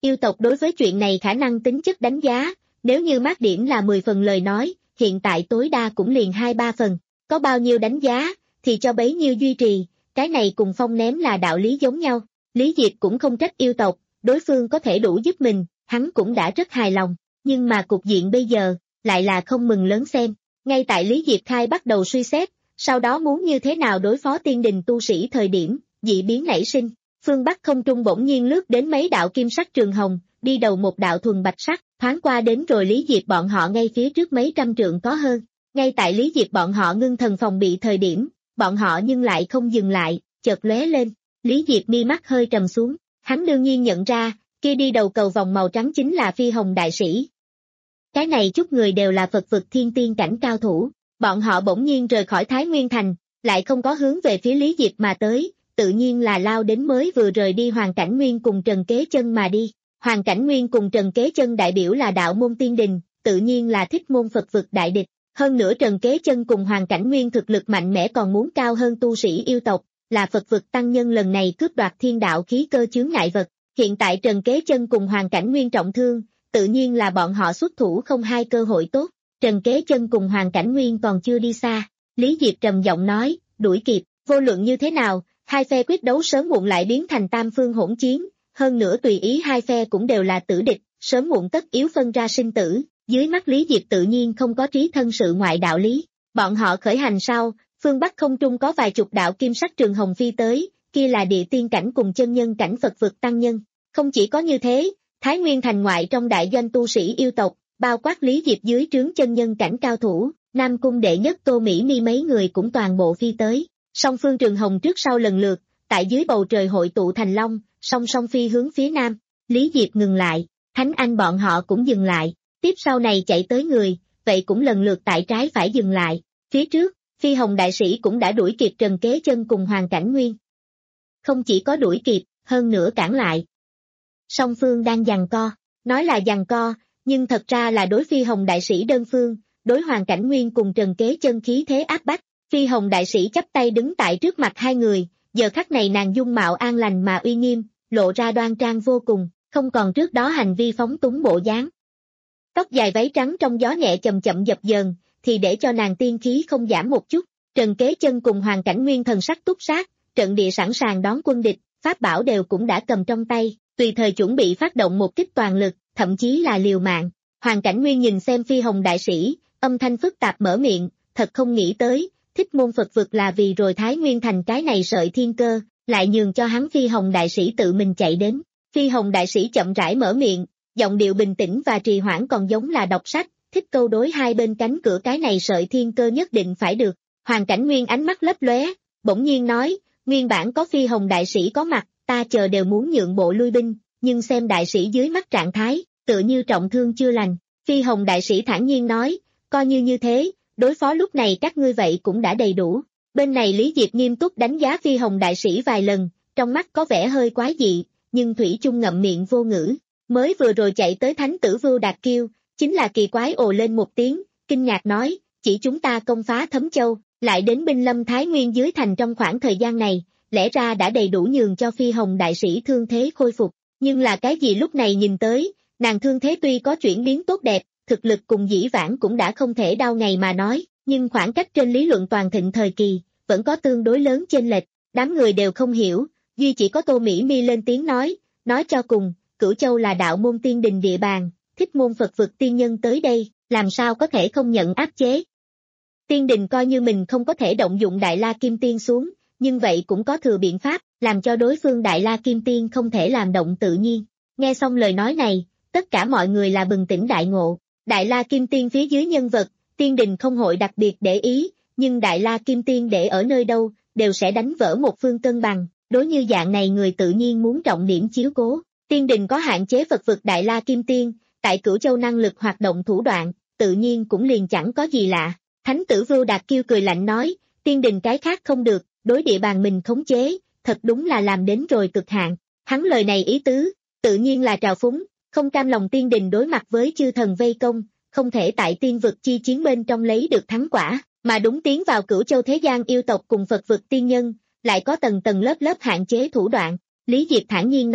Speaker 2: Yêu tộc đối với chuyện này khả năng tính chất đánh giá, nếu như mát điểm là mười phần lời nói, hiện tại tối đa cũng liền hai ba phần, có bao nhiêu đánh giá, thì cho bấy nhiêu duy trì, cái này cùng phong ném là đạo lý giống nhau. Lý Diệp cũng không trách yêu tộc, đối phương có thể đủ giúp mình, hắn cũng đã rất hài lòng, nhưng mà cục diện bây giờ, lại là không mừng lớn xem. Ngay tại Lý Diệp khai bắt đầu suy xét, sau đó muốn như thế nào đối phó tiên đình tu sĩ thời điểm, dị biến nảy sinh, phương Bắc không trung bỗng nhiên lướt đến mấy đạo kim sắc trường hồng, đi đầu một đạo thuần bạch sắc, thoáng qua đến rồi Lý Diệp bọn họ ngay phía trước mấy trăm trượng có hơn. Ngay tại Lý Diệp bọn họ ngưng thần phòng bị thời điểm, bọn họ nhưng lại không dừng lại, chợt lóe lên, Lý Diệp mi mắt hơi trầm xuống, hắn đương nhiên nhận ra, kia đi đầu cầu vòng màu trắng chính là Phi Hồng đại sĩ. Cái này chút người đều là Phật vực thiên tiên cảnh cao thủ, bọn họ bỗng nhiên rời khỏi Thái Nguyên Thành, lại không có hướng về phía Lý Diệp mà tới, tự nhiên là lao đến mới vừa rời đi Hoàng Cảnh Nguyên cùng Trần Kế Chân mà đi. Hoàng Cảnh Nguyên cùng Trần Kế Chân đại biểu là đạo môn tiên đình, tự nhiên là thích môn Phật vực đại địch, hơn nữa Trần Kế Chân cùng Hoàng Cảnh Nguyên thực lực mạnh mẽ còn muốn cao hơn tu sĩ yêu tộc, là Phật vực tăng nhân lần này cướp đoạt thiên đạo khí cơ chướng ngại vật. Hiện tại Trần Kế Chân cùng Hoàng Cảnh Nguyên trọng thương, tự nhiên là bọn họ xuất thủ không hai cơ hội tốt. Trần Kế Chân cùng Hoàng Cảnh Nguyên còn chưa đi xa, Lý Diệp trầm giọng nói, đuổi kịp, vô luận như thế nào, hai phe quyết đấu sớm muộn lại biến thành tam phương hỗn chiến, hơn nữa tùy ý hai phe cũng đều là tử địch, sớm muộn tất yếu phân ra sinh tử, dưới mắt Lý Diệp tự nhiên không có trí thân sự ngoại đạo lý. Bọn họ khởi hành sau, phương Bắc không trung có vài chục đạo kim sắc trường hồng phi tới, kia là địa tiên cảnh cùng chân nhân cảnh Phật vực tăng nhân. Không chỉ có như thế, Thái Nguyên Thành ngoại trong đại doanh tu sĩ yêu tộc, bao quát Lý Diệp dưới trướng chân nhân cảnh cao thủ, Nam Cung đệ nhất Tô Mỹ Mi mấy người cũng toàn bộ phi tới. Song phương trường hồng trước sau lần lượt, tại dưới bầu trời hội tụ thành long, song song phi hướng phía nam. Lý Diệp ngừng lại, Thánh Anh bọn họ cũng dừng lại, tiếp sau này chạy tới người, vậy cũng lần lượt tại trái phải dừng lại. Phía trước, Phi Hồng đại sĩ cũng đã đuổi kịp Trần Kế Chân cùng Hoàng Cảnh Nguyên. Không chỉ có đuổi kịp, hơn nữa cản lại. Song phương đang giằng co, nói là giằng co, nhưng thật ra là đối Phi Hồng đại sĩ đơn phương, đối Hoàng Cảnh Nguyên cùng Trần Kế Chân khí thế áp bách. Phi Hồng đại sĩ chắp tay đứng tại trước mặt hai người, giờ khắc này nàng dung mạo an lành mà uy nghiêm, lộ ra đoan trang vô cùng, không còn trước đó hành vi phóng túng bộ dáng. Tóc dài váy trắng trong gió nhẹ chậm chậm dập dờn, thì để cho nàng tiên khí không giảm một chút. Trần Kế Chân cùng Hoàng Cảnh Nguyên thần sắc túc sát, trận địa sẵn sàng đón quân địch, pháp bảo đều cũng đã cầm trong tay, tùy thời chuẩn bị phát động một kích toàn lực, thậm chí là liều mạng. Hoàng Cảnh Nguyên nhìn xem Phi Hồng đại sĩ, âm thanh phức tạp mở miệng, thật không nghĩ tới, thích môn Phật vực là vì rồi Thái Nguyên Thành cái này sợi thiên cơ, lại nhường cho hắn Phi Hồng đại sĩ tự mình chạy đến. Phi Hồng đại sĩ chậm rãi mở miệng, giọng điệu bình tĩnh và trì hoãn còn giống là đọc sách, thích câu đối hai bên cánh cửa cái này sợi thiên cơ nhất định phải được. Hoàng Cảnh Nguyên ánh mắt lấp lóe, bỗng nhiên nói, nguyên bản có Phi Hồng đại sĩ có mặt, ta chờ đều muốn nhượng bộ lui binh, nhưng xem đại sĩ dưới mắt trạng thái, tựa như trọng thương chưa lành. Phi Hồng đại sĩ thản nhiên nói, coi như như thế, đối phó lúc này các ngươi vậy cũng đã đầy đủ. Bên này Lý Diệp nghiêm túc đánh giá Phi Hồng đại sĩ vài lần, trong mắt có vẻ hơi quái dị, nhưng thủy chung ngậm miệng vô ngữ. Mới vừa rồi chạy tới Thánh tử Vưu Đạt Kiêu, chính là kỳ quái ồ lên một tiếng, kinh ngạc nói, chỉ chúng ta công phá Thấm Châu, lại đến binh lâm Thái Nguyên dưới thành trong khoảng thời gian này, lẽ ra đã đầy đủ nhường cho Phi Hồng đại sĩ thương thế khôi phục, nhưng là cái gì lúc này nhìn tới, nàng thương thế tuy có chuyển biến tốt đẹp, thực lực cùng dĩ vãng cũng đã không thể đau ngày mà nói, nhưng khoảng cách trên lý luận toàn thịnh thời kỳ, vẫn có tương đối lớn chênh lệch, đám người đều không hiểu, duy chỉ có Tô Mỹ Mi lên tiếng nói, nói cho cùng, Cửu Châu là đạo môn tiên đình địa bàn, thích môn Phật vực tiên nhân tới đây, làm sao có thể không nhận áp chế. Tiên đình coi như mình không có thể động dụng Đại La Kim Tiên xuống, nhưng vậy cũng có thừa biện pháp, làm cho đối phương Đại La Kim Tiên không thể làm động tự nhiên. Nghe xong lời nói này, tất cả mọi người là bừng tỉnh đại ngộ. Đại La Kim Tiên phía dưới nhân vật, tiên đình không hội đặc biệt để ý, nhưng Đại La Kim Tiên để ở nơi đâu, đều sẽ đánh vỡ một phương cân bằng, đối như dạng này người tự nhiên muốn trọng điểm chiếu cố. Tiên đình có hạn chế Phật vực Đại La Kim Tiên, tại Cửu Châu năng lực hoạt động thủ đoạn, tự nhiên cũng liền chẳng có gì lạ. Thánh tử Vưu Đạt Kiêu cười lạnh nói, tiên đình cái khác không được, đối địa bàn mình khống chế, thật đúng là làm đến rồi cực hạn. Hắn lời này ý tứ, tự nhiên là trào phúng, không cam lòng tiên đình đối mặt với chư thần vây công, không thể tại tiên vực chi chiến bên trong lấy được thắng quả, mà đúng tiến vào Cửu Châu thế gian yêu tộc cùng Phật vực tiên nhân, lại có tầng tầng lớp lớp hạn chế thủ đoạn. Lý Diệp thản nhiên nói,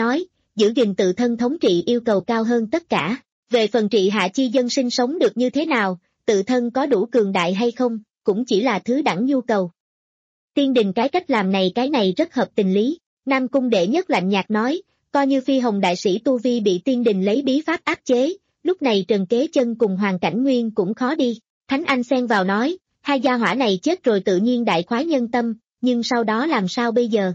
Speaker 2: giữ gìn tự thân thống trị yêu cầu cao hơn tất cả. Về phần trị hạ chi dân sinh sống được như thế nào, tự thân có đủ cường đại hay không, cũng chỉ là thứ đẳng nhu cầu. Tiên đình cái cách làm này cái này rất hợp tình lý. Nam Cung Đệ Nhất lạnh nhạt nói, coi như Phi Hồng đại sĩ tu vi bị tiên đình lấy bí pháp áp chế, lúc này Trần Kế Chân cùng Hoàng Cảnh Nguyên cũng khó đi. Thánh Anh xen vào nói, hai gia hỏa này chết rồi tự nhiên đại khoái nhân tâm, nhưng sau đó làm sao bây giờ?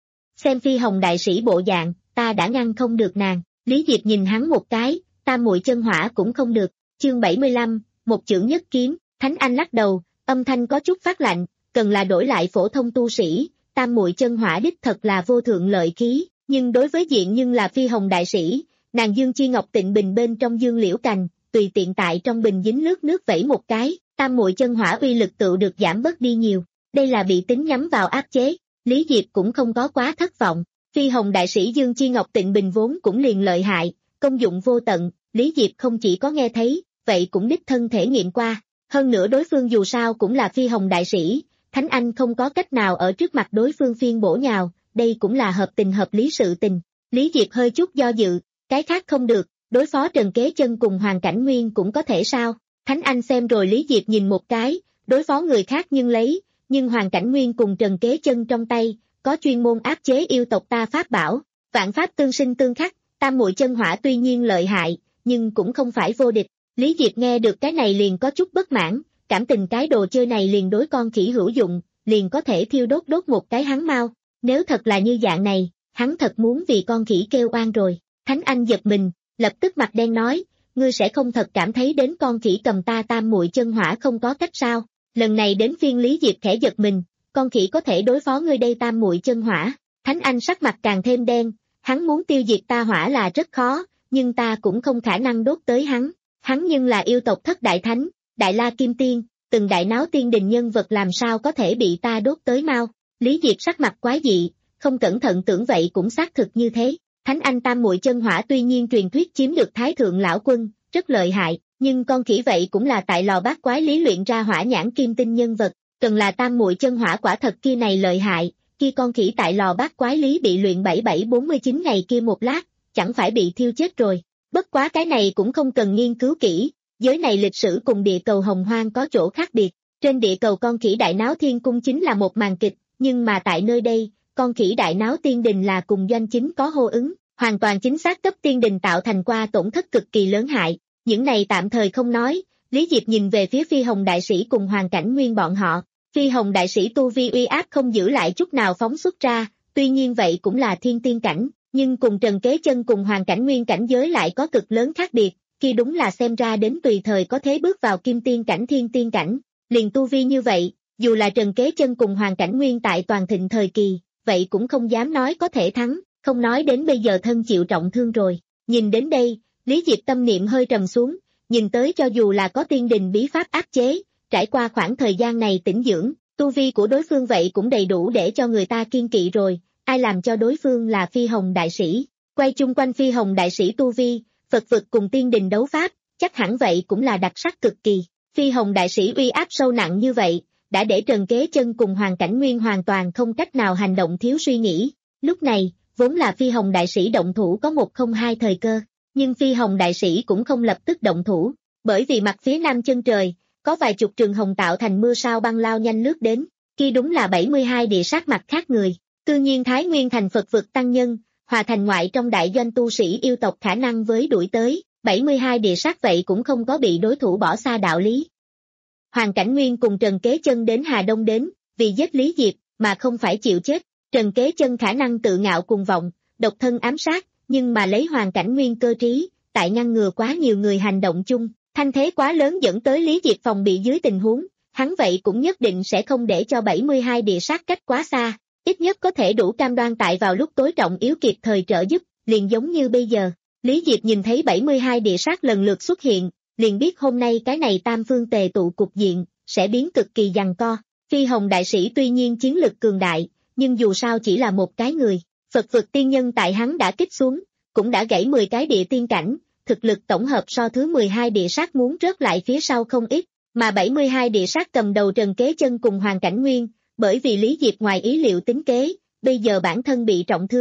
Speaker 2: Xem Phi Hồng đại sĩ bộ dạng, ta đã ngăn không được nàng. Lý Diệp nhìn hắn một cái, tam muội chân hỏa cũng không được. Chương bảy mươi lăm, một chưởng nhất kiếm. Thánh Anh lắc đầu, âm thanh có chút phát lạnh, cần là đổi lại phổ thông tu sĩ, tam muội chân hỏa đích thật là vô thượng lợi khí, nhưng đối với diện nhưng là Phi Hồng đại sĩ, nàng dương chi ngọc tịnh bình bên trong dương liễu cành, tùy tiện tại trong bình dính nước nước vẩy một cái, tam muội chân hỏa uy lực tự được giảm bớt đi nhiều. Đây là bị tính nhắm vào áp chế. Lý Diệp cũng không có quá thất vọng. Phi Hồng đại sĩ dương chi ngọc tịnh bình vốn cũng liền lợi hại, công dụng vô tận, Lý Diệp không chỉ có nghe thấy, vậy cũng đích thân thể nghiệm qua. Hơn nữa đối phương dù sao cũng là Phi Hồng đại sĩ, Thánh Anh không có cách nào ở trước mặt đối phương phiên bổ nhào, đây cũng là hợp tình hợp lý sự tình. Lý Diệp hơi chút do dự, cái khác không được, đối phó Trần Kế Chân cùng Hoàng Cảnh Nguyên cũng có thể sao? Thánh Anh xem rồi Lý Diệp nhìn một cái, đối phó người khác nhưng lấy, nhưng Hoàng Cảnh Nguyên cùng Trần Kế Chân trong tay, có chuyên môn áp chế yêu tộc ta pháp bảo, vạn pháp tương sinh tương khắc, tam muội chân hỏa tuy nhiên lợi hại, nhưng cũng không phải vô địch. Lý Diệp nghe được cái này liền có chút bất mãn, cảm tình cái đồ chơi này liền đối con khỉ hữu dụng, liền có thể thiêu đốt đốt một cái hắn mau. Nếu thật là như dạng này, hắn thật muốn vì con khỉ kêu oan rồi. Thánh Anh giật mình, lập tức mặt đen nói, ngươi sẽ không thật cảm thấy đến con khỉ cầm ta tam muội chân hỏa không có cách sao? Lần này đến phiên Lý Diệp khẽ giật mình, con khỉ có thể đối phó ngươi đây tam muội chân hỏa. Thánh Anh sắc mặt càng thêm đen, hắn muốn tiêu diệt ta hỏa là rất khó, nhưng ta cũng không khả năng đốt tới hắn. Hắn nhưng là yêu tộc thất đại thánh, đại la kim tiên, từng đại náo tiên đình nhân vật làm sao có thể bị ta đốt tới mau. Lý Diệp sắc mặt quái dị, không cẩn thận tưởng vậy cũng xác thực như thế. Thánh Anh tam muội chân hỏa tuy nhiên truyền thuyết chiếm được Thái Thượng Lão Quân, rất lợi hại, nhưng con khỉ vậy cũng là tại lò bát quái lý luyện ra hỏa nhãn kim tinh nhân vật, cần là tam muội chân hỏa quả thật kia này lợi hại, kia con khỉ tại lò bát quái lý bị luyện bảy bảy bốn mươi chín ngày kia một lát, chẳng phải bị thiêu chết rồi. Bất quá cái này cũng không cần nghiên cứu kỹ, giới này lịch sử cùng địa cầu hồng hoang có chỗ khác biệt, trên địa cầu con khỉ đại náo thiên cung chính là một màn kịch, nhưng mà tại nơi đây, con khỉ đại náo tiên đình là cùng doanh chính có hô ứng, hoàn toàn chính xác cấp tiên đình tạo thành qua tổn thất cực kỳ lớn hại. Những này tạm thời không nói, Lý Diệp nhìn về phía Phi Hồng đại sĩ cùng Hoàng Cảnh Nguyên bọn họ. Phi Hồng đại sĩ tu vi uy áp không giữ lại chút nào phóng xuất ra, tuy nhiên vậy cũng là thiên tiên cảnh, nhưng cùng Trần Kế Chân cùng Hoàng Cảnh Nguyên cảnh giới lại có cực lớn khác biệt, khi đúng là xem ra đến tùy thời có thể bước vào kim tiên cảnh thiên tiên cảnh. Liền tu vi như vậy, dù là Trần Kế Chân cùng Hoàng Cảnh Nguyên tại toàn thịnh thời kỳ, vậy cũng không dám nói có thể thắng, không nói đến bây giờ thân chịu trọng thương rồi. Nhìn đến đây, Lý Diệp tâm niệm hơi trầm xuống, nhìn tới cho dù là có tiên đình bí pháp áp chế, trải qua khoảng thời gian này tĩnh dưỡng, tu vi của đối phương vậy cũng đầy đủ để cho người ta kiên kỵ rồi, ai làm cho đối phương là Phi Hồng đại sĩ. Quay chung quanh Phi Hồng đại sĩ tu vi, Phật vực cùng tiên đình đấu pháp, chắc hẳn vậy cũng là đặc sắc cực kỳ. Phi Hồng đại sĩ uy áp sâu nặng như vậy, đã để Trần Kế Chân cùng Hoàng Cảnh Nguyên hoàn toàn không cách nào hành động thiếu suy nghĩ. Lúc này, vốn là Phi Hồng đại sĩ động thủ có một không hai thời cơ, nhưng Phi Hồng đại sĩ cũng không lập tức động thủ, bởi vì mặt phía nam chân trời, có vài chục trường hồng tạo thành mưa sao băng lao nhanh lướt đến, kia đúng là bảy mươi hai địa sát mặt khác người. Tự nhiên Thái Nguyên thành Phật vực tăng nhân, hòa thành ngoại trong đại doanh tu sĩ yêu tộc khả năng với đuổi tới, bảy mươi hai địa sát vậy cũng không có bị đối thủ bỏ xa đạo lý. Hoàng Cảnh Nguyên cùng Trần Kế Chân đến Hà Đông đến, vì giết Lý Diệp, mà không phải chịu chết. Trần Kế Chân khả năng tự ngạo cùng vọng, độc thân ám sát, nhưng mà lấy Hoàng Cảnh Nguyên cơ trí, tại ngăn ngừa quá nhiều người hành động chung, thanh thế quá lớn dẫn tới Lý Diệp phòng bị dưới tình huống, hắn vậy cũng nhất định sẽ không để cho bảy mươi hai địa sát cách quá xa, ít nhất có thể đủ cam đoan tại vào lúc tối trọng yếu kịp thời trợ giúp, liền giống như bây giờ. Lý Diệp nhìn thấy bảy mươi hai địa sát lần lượt xuất hiện, liền biết hôm nay cái này tam phương tề tụ cục diện, sẽ biến cực kỳ giằng co. Phi Hồng đại sĩ tuy nhiên chiến lực cường đại, nhưng dù sao chỉ là một cái người, Phật vực tiên nhân tại hắn đã kích xuống, cũng đã gãy mười cái địa tiên cảnh, thực lực tổng hợp so thứ mười hai địa sát muốn rớt lại phía sau không ít, mà bảy mươi hai địa sát cầm đầu Trần Kế Chân cùng Hoàng Cảnh Nguyên, bởi vì Lý Diệp ngoài ý liệu tính kế, bây giờ bản thân bị trọng thương,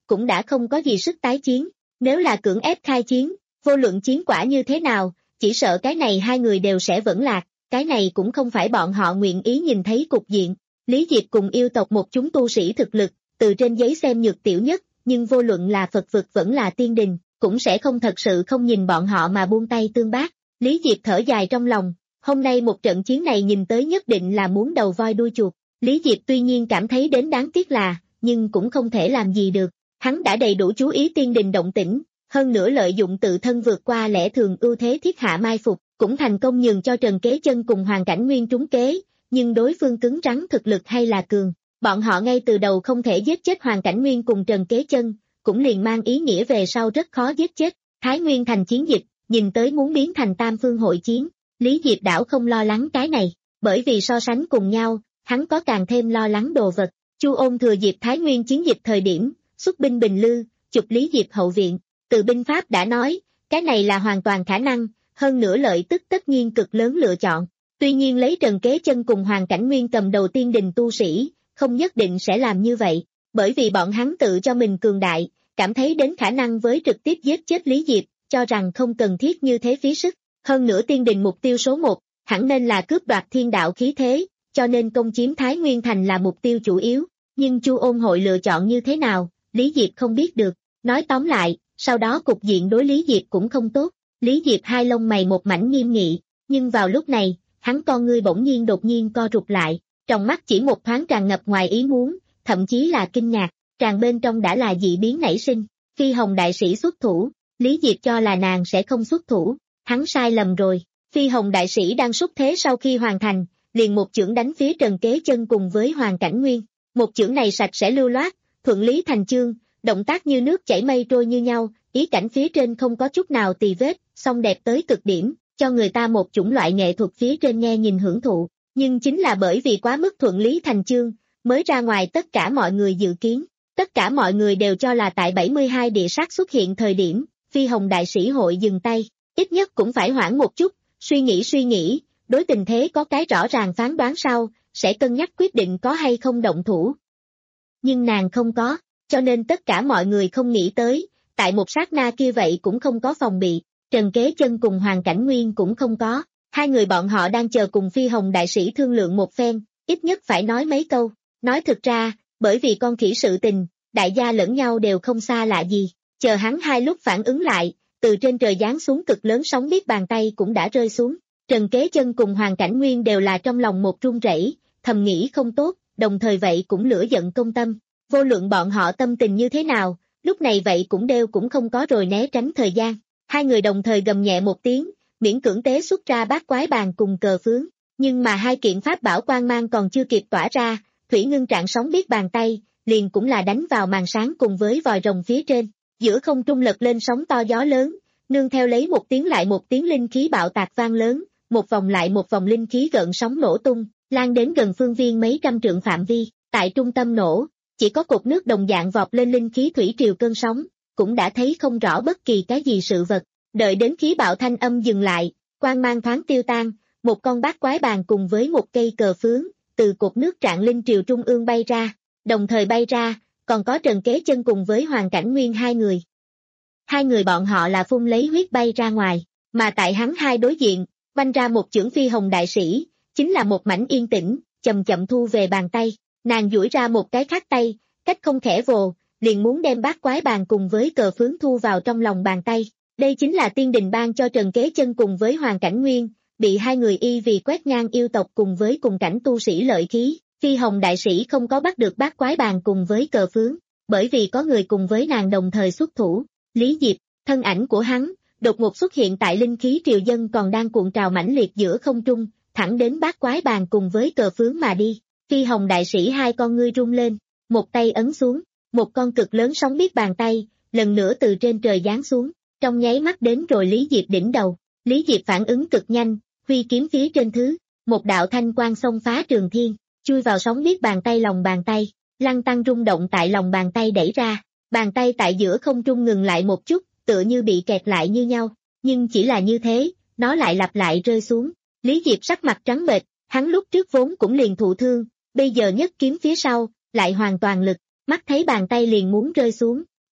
Speaker 2: cũng đã không có gì sức tái chiến. Nếu là cưỡng ép khai chiến, vô luận chiến quả như thế nào, chỉ sợ cái này hai người đều sẽ vẫn lạc, cái này cũng không phải bọn họ nguyện ý nhìn thấy cục diện. Lý Diệp cùng yêu tộc một chúng tu sĩ thực lực, từ trên giấy xem nhược tiểu nhất, nhưng vô luận là Phật vực vẫn là tiên đình, cũng sẽ không thật sự không nhìn bọn họ mà buông tay tương bác. Lý Diệp thở dài trong lòng, hôm nay một trận chiến này nhìn tới nhất định là muốn đầu voi đuôi chuột. Lý Diệp tuy nhiên cảm thấy đến đáng tiếc là, nhưng cũng không thể làm gì được. Hắn đã đầy đủ chú ý tiên đình động tĩnh, hơn nữa lợi dụng tự thân vượt qua lẽ thường ưu thế thiết hạ mai phục, cũng thành công nhường cho Trần Kế Chân cùng Hoàn Cảnh Nguyên trúng kế, nhưng đối phương cứng rắn thực lực hay là cường. Bọn họ ngay từ đầu không thể giết chết Hoàn Cảnh Nguyên cùng Trần Kế Chân, cũng liền mang ý nghĩa về sau rất khó giết chết. Thái Nguyên thành chiến dịch, nhìn tới muốn biến thành tam phương hội chiến, Lý Diệp đảo không lo lắng cái này, bởi vì so sánh cùng nhau, hắn có càng thêm lo lắng đồ vật. Chu Ôn thừa dịp Thái Nguyên chiến dịch thời điểm, xuất binh Bình Lư, chụp Lý Diệp hậu viện, từ binh pháp đã nói, cái này là hoàn toàn khả năng, hơn nữa lợi tức tất nhiên cực lớn lựa chọn. Tuy nhiên lấy Trần Kế Chân cùng Hoàn Cảnh Nguyên cầm đầu tiên đình tu sĩ, không nhất định sẽ làm như vậy, bởi vì bọn hắn tự cho mình cường đại, cảm thấy đến khả năng với trực tiếp giết chết Lý Diệp, cho rằng không cần thiết như thế phí sức. Hơn nữa tiên đình mục tiêu số một, hẳn nên là cướp đoạt thiên đạo khí thế, cho nên công chiếm Thái Nguyên thành là mục tiêu chủ yếu. Nhưng Chu Ôn hội lựa chọn như thế nào, Lý Diệp không biết được. Nói tóm lại, sau đó cục diện đối Lý Diệp cũng không tốt. Lý Diệp hai lông mày một mảnh nghiêm nghị, nhưng vào lúc này, hắn con ngươi bỗng nhiên đột nhiên co rụt lại, trong mắt chỉ một thoáng tràn ngập ngoài ý muốn, thậm chí là kinh ngạc, tràn bên trong đã là dị biến nảy sinh. Phi Hồng đại sĩ xuất thủ, Lý Diệp cho là nàng sẽ không xuất thủ, hắn sai lầm rồi. Phi Hồng đại sĩ đang xúc thế sau khi hoàn thành, liền một chưởng đánh phía Trần Kế Chân cùng với Hoàn Cảnh Nguyên. Một chưởng này sạch sẽ lưu loát, thuận lý thành chương, động tác như nước chảy mây trôi như nhau, ý cảnh phía trên không có chút nào tì vết, song đẹp tới cực điểm, cho người ta một chủng loại nghệ thuật phía trên nghe nhìn hưởng thụ. Nhưng chính là bởi vì quá mức thuận lý thành chương, mới ra ngoài tất cả mọi người dự kiến. Tất cả mọi người đều cho là tại bảy mươi hai địa sát xuất hiện thời điểm, Phi Hồng đại sĩ hội dừng tay, ít nhất cũng phải hoãn một chút, suy nghĩ suy nghĩ, đối tình thế có cái rõ ràng phán đoán sau, sẽ cân nhắc quyết định có hay không động thủ. Nhưng nàng không có, cho nên tất cả mọi người không nghĩ tới, tại một sát na kia vậy cũng không có phòng bị, Trần Kế Chân cùng Hoàn Cảnh Nguyên cũng không có, hai người bọn họ đang chờ cùng Phi Hồng đại sĩ thương lượng một phen, ít nhất phải nói mấy câu. Nói thực ra, bởi vì con khỉ sự tình, đại gia lẫn nhau đều không xa lạ gì, chờ hắn hai lúc phản ứng lại, từ trên trời giáng xuống cực lớn sóng biết bàn tay cũng đã rơi xuống. Trần Kế Chân cùng Hoàn Cảnh Nguyên đều là trong lòng một run rẩy, thầm nghĩ không tốt, đồng thời vậy cũng lửa giận công tâm. Vô luận bọn họ tâm tình như thế nào, lúc này vậy cũng đều cũng không có rồi né tránh thời gian. Hai người đồng thời gầm nhẹ một tiếng, miễn cưỡng tế xuất ra bát quái bàn cùng cờ phướng. Nhưng mà hai kiện pháp bảo quang mang còn chưa kịp tỏa ra, thủy ngưng trạng sóng biết bàn tay, liền cũng là đánh vào màn sáng cùng với vòi rồng phía trên. Giữa không trung lật lên sóng to gió lớn, nương theo lấy một tiếng lại một tiếng linh khí bạo tạc vang lớn, một vòng lại một vòng linh khí gợn sóng nổ tung, lan đến gần phương viên mấy trăm trượng phạm vi. Tại trung tâm nổ, chỉ có cột nước đồng dạng vọt lên linh khí thủy triều cơn sóng, cũng đã thấy không rõ bất kỳ cái gì sự vật. Đợi đến khí bạo thanh âm dừng lại, quang mang thoáng tiêu tan, một con bát quái bàn cùng với một cây cờ phướng, từ cột nước trạng linh triều trung ương bay ra, đồng thời bay ra, còn có Trần Kế Chân cùng với Hoàn Cảnh Nguyên hai người. Hai người bọn họ là phun lấy huyết bay ra ngoài, mà tại hắn hai đối diện, vanh ra một chưởng Phi Hồng đại sĩ, chính là một mảnh yên tĩnh, chậm chậm thu về bàn tay, nàng duỗi ra một cái khác tay, cách không khẽ vồ, liền muốn đem bát quái bàn cùng với cờ phướng thu vào trong lòng bàn tay. Đây chính là tiên đình ban cho Trần Kế Chân cùng với Hoàn Cảnh Nguyên, bị hai người y vì quét ngang yêu tộc cùng với cùng cảnh tu sĩ lợi khí. Phi Hồng đại sĩ không có bắt được bát quái bàn cùng với cờ phướng, bởi vì có người cùng với nàng đồng thời xuất thủ. Lý Diệp, thân ảnh của hắn, đột ngột xuất hiện tại linh khí triều dân còn đang cuộn trào mãnh liệt giữa không trung, thẳng đến bát quái bàn cùng với cờ phướng mà đi. Phi Hồng đại sĩ hai con ngươi rung lên, một tay ấn xuống, một con cực lớn sóng biết bàn tay, lần nữa từ trên trời giáng xuống, trong nháy mắt đến rồi Lý Diệp đỉnh đầu. Lý Diệp phản ứng cực nhanh, huy kiếm phía trên thứ, một đạo thanh quang xông phá trường thiên, chui vào sóng biết bàn tay lòng bàn tay, lăng tăng rung động tại lòng bàn tay đẩy ra, bàn tay tại giữa không trung ngừng lại một chút, tựa như bị kẹt lại như nhau, nhưng chỉ là như thế, nó lại lặp lại rơi xuống. Lý Diệp sắc mặt trắng bệch, hắn lúc trước vốn cũng liền thụ thương, bây giờ nhất kiếm phía sau, lại hoàn toàn lực, mắt thấy bàn tay liền muốn rơi xuống,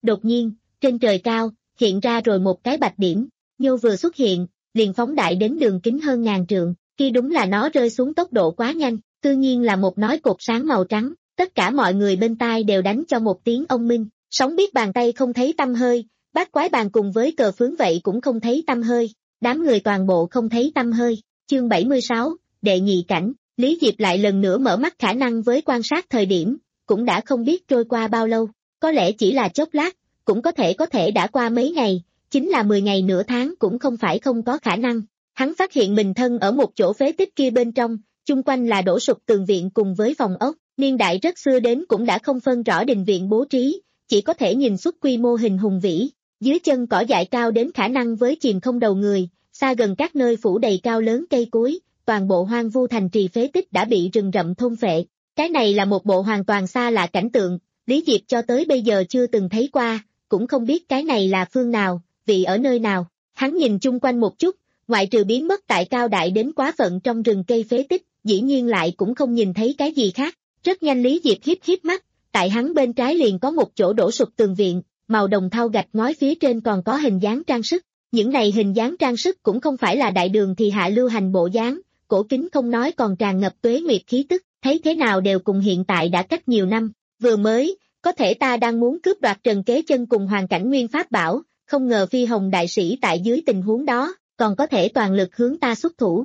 Speaker 2: Đột nhiên, trên trời cao, hiện ra rồi một cái bạch điểm, nhô vừa xuất hiện, liền phóng đại đến đường kính hơn ngàn trượng, khi đúng là nó rơi xuống tốc độ quá nhanh, tự nhiên là một nói cột sáng màu trắng, tất cả mọi người bên tai đều đánh cho một tiếng ông minh, sóng biết bàn tay không thấy tăm hơi, bát quái bàn cùng với cờ phướng vậy cũng không thấy tăm hơi, đám người toàn bộ không thấy tăm hơi. Chương bảy mươi sáu, đệ nhị cảnh, Lý Diệp lại lần nữa mở mắt, khả năng với quan sát thời điểm, cũng đã không biết trôi qua bao lâu, có lẽ chỉ là chốc lát, cũng có thể có thể đã qua mấy ngày, chính là mười ngày nửa tháng cũng không phải không có khả năng. Hắn phát hiện mình thân ở một chỗ phế tích kia bên trong, chung quanh là đổ sụp tường viện cùng với phòng ốc, niên đại rất xưa đến cũng đã không phân rõ đình viện bố trí, chỉ có thể nhìn xuất quy mô hình hùng vĩ, dưới chân cỏ dại cao đến khả năng với chìm không đầu người, xa gần các nơi phủ đầy cao lớn cây cối, toàn bộ hoang vu thành trì phế tích đã bị rừng rậm thôn phệ. Cái này là một bộ hoàn toàn xa lạ cảnh tượng, Lý Diệp cho tới bây giờ chưa từng thấy qua, cũng không biết cái này là phương nào, vị ở nơi nào. Hắn nhìn chung quanh một chút, ngoại trừ biến mất tại cao đại đến quá phận trong rừng cây phế tích, dĩ nhiên lại cũng không nhìn thấy cái gì khác. Rất nhanh Lý Diệp hiếp hiếp mắt, tại hắn bên trái liền có một chỗ đổ sụp tường viện, màu đồng thau gạch ngói phía trên còn có hình dáng trang sức. Những này hình dáng trang sức cũng không phải là đại đường thì hạ lưu hành bộ dáng, cổ kính không nói còn tràn ngập tuế nguyệt khí tức, thấy thế nào đều cùng hiện tại đã cách nhiều năm. Vừa mới, có thể ta đang muốn cướp đoạt Trần Kế Chân cùng Hoàn Cảnh Nguyên pháp bảo, không ngờ Phi Hồng đại sĩ tại dưới tình huống đó, còn có thể toàn lực hướng ta xuất thủ.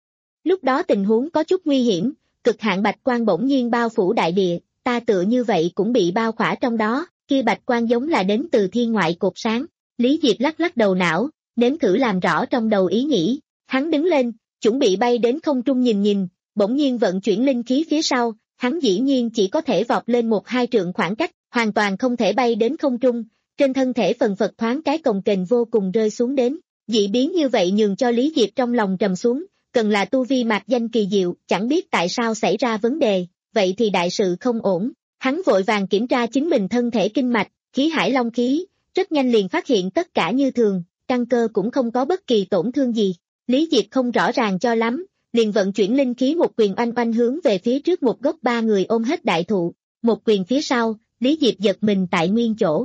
Speaker 2: Lúc đó tình huống có chút nguy hiểm, cực hạn bạch quang bỗng nhiên bao phủ đại địa, ta tựa như vậy cũng bị bao khỏa trong đó, kia bạch quang giống là đến từ thiên ngoại cột sáng. Lý Diệp lắc lắc đầu não, nếm thử làm rõ trong đầu ý nghĩ, hắn đứng lên, chuẩn bị bay đến không trung nhìn nhìn, bỗng nhiên vận chuyển linh khí phía sau, hắn dĩ nhiên chỉ có thể vọt lên một hai trượng khoảng cách, hoàn toàn không thể bay đến không trung, trên thân thể phần phật thoáng cái cồng kềnh vô cùng rơi xuống đến. Dị biến như vậy nhường cho Lý Diệp trong lòng trầm xuống, cần là tu vi mạc danh kỳ diệu, chẳng biết tại sao xảy ra vấn đề, vậy thì đại sự không ổn. Hắn vội vàng kiểm tra chính mình thân thể kinh mạch, khí hải long khí, rất nhanh liền phát hiện tất cả như thường, căn cơ cũng không có bất kỳ tổn thương gì. Lý Diệp không rõ ràng cho lắm, liền vận chuyển linh khí một quyền oanh oanh hướng về phía trước một gốc ba người ôm hết đại thụ, một quyền phía sau, Lý Diệp giật mình tại nguyên chỗ.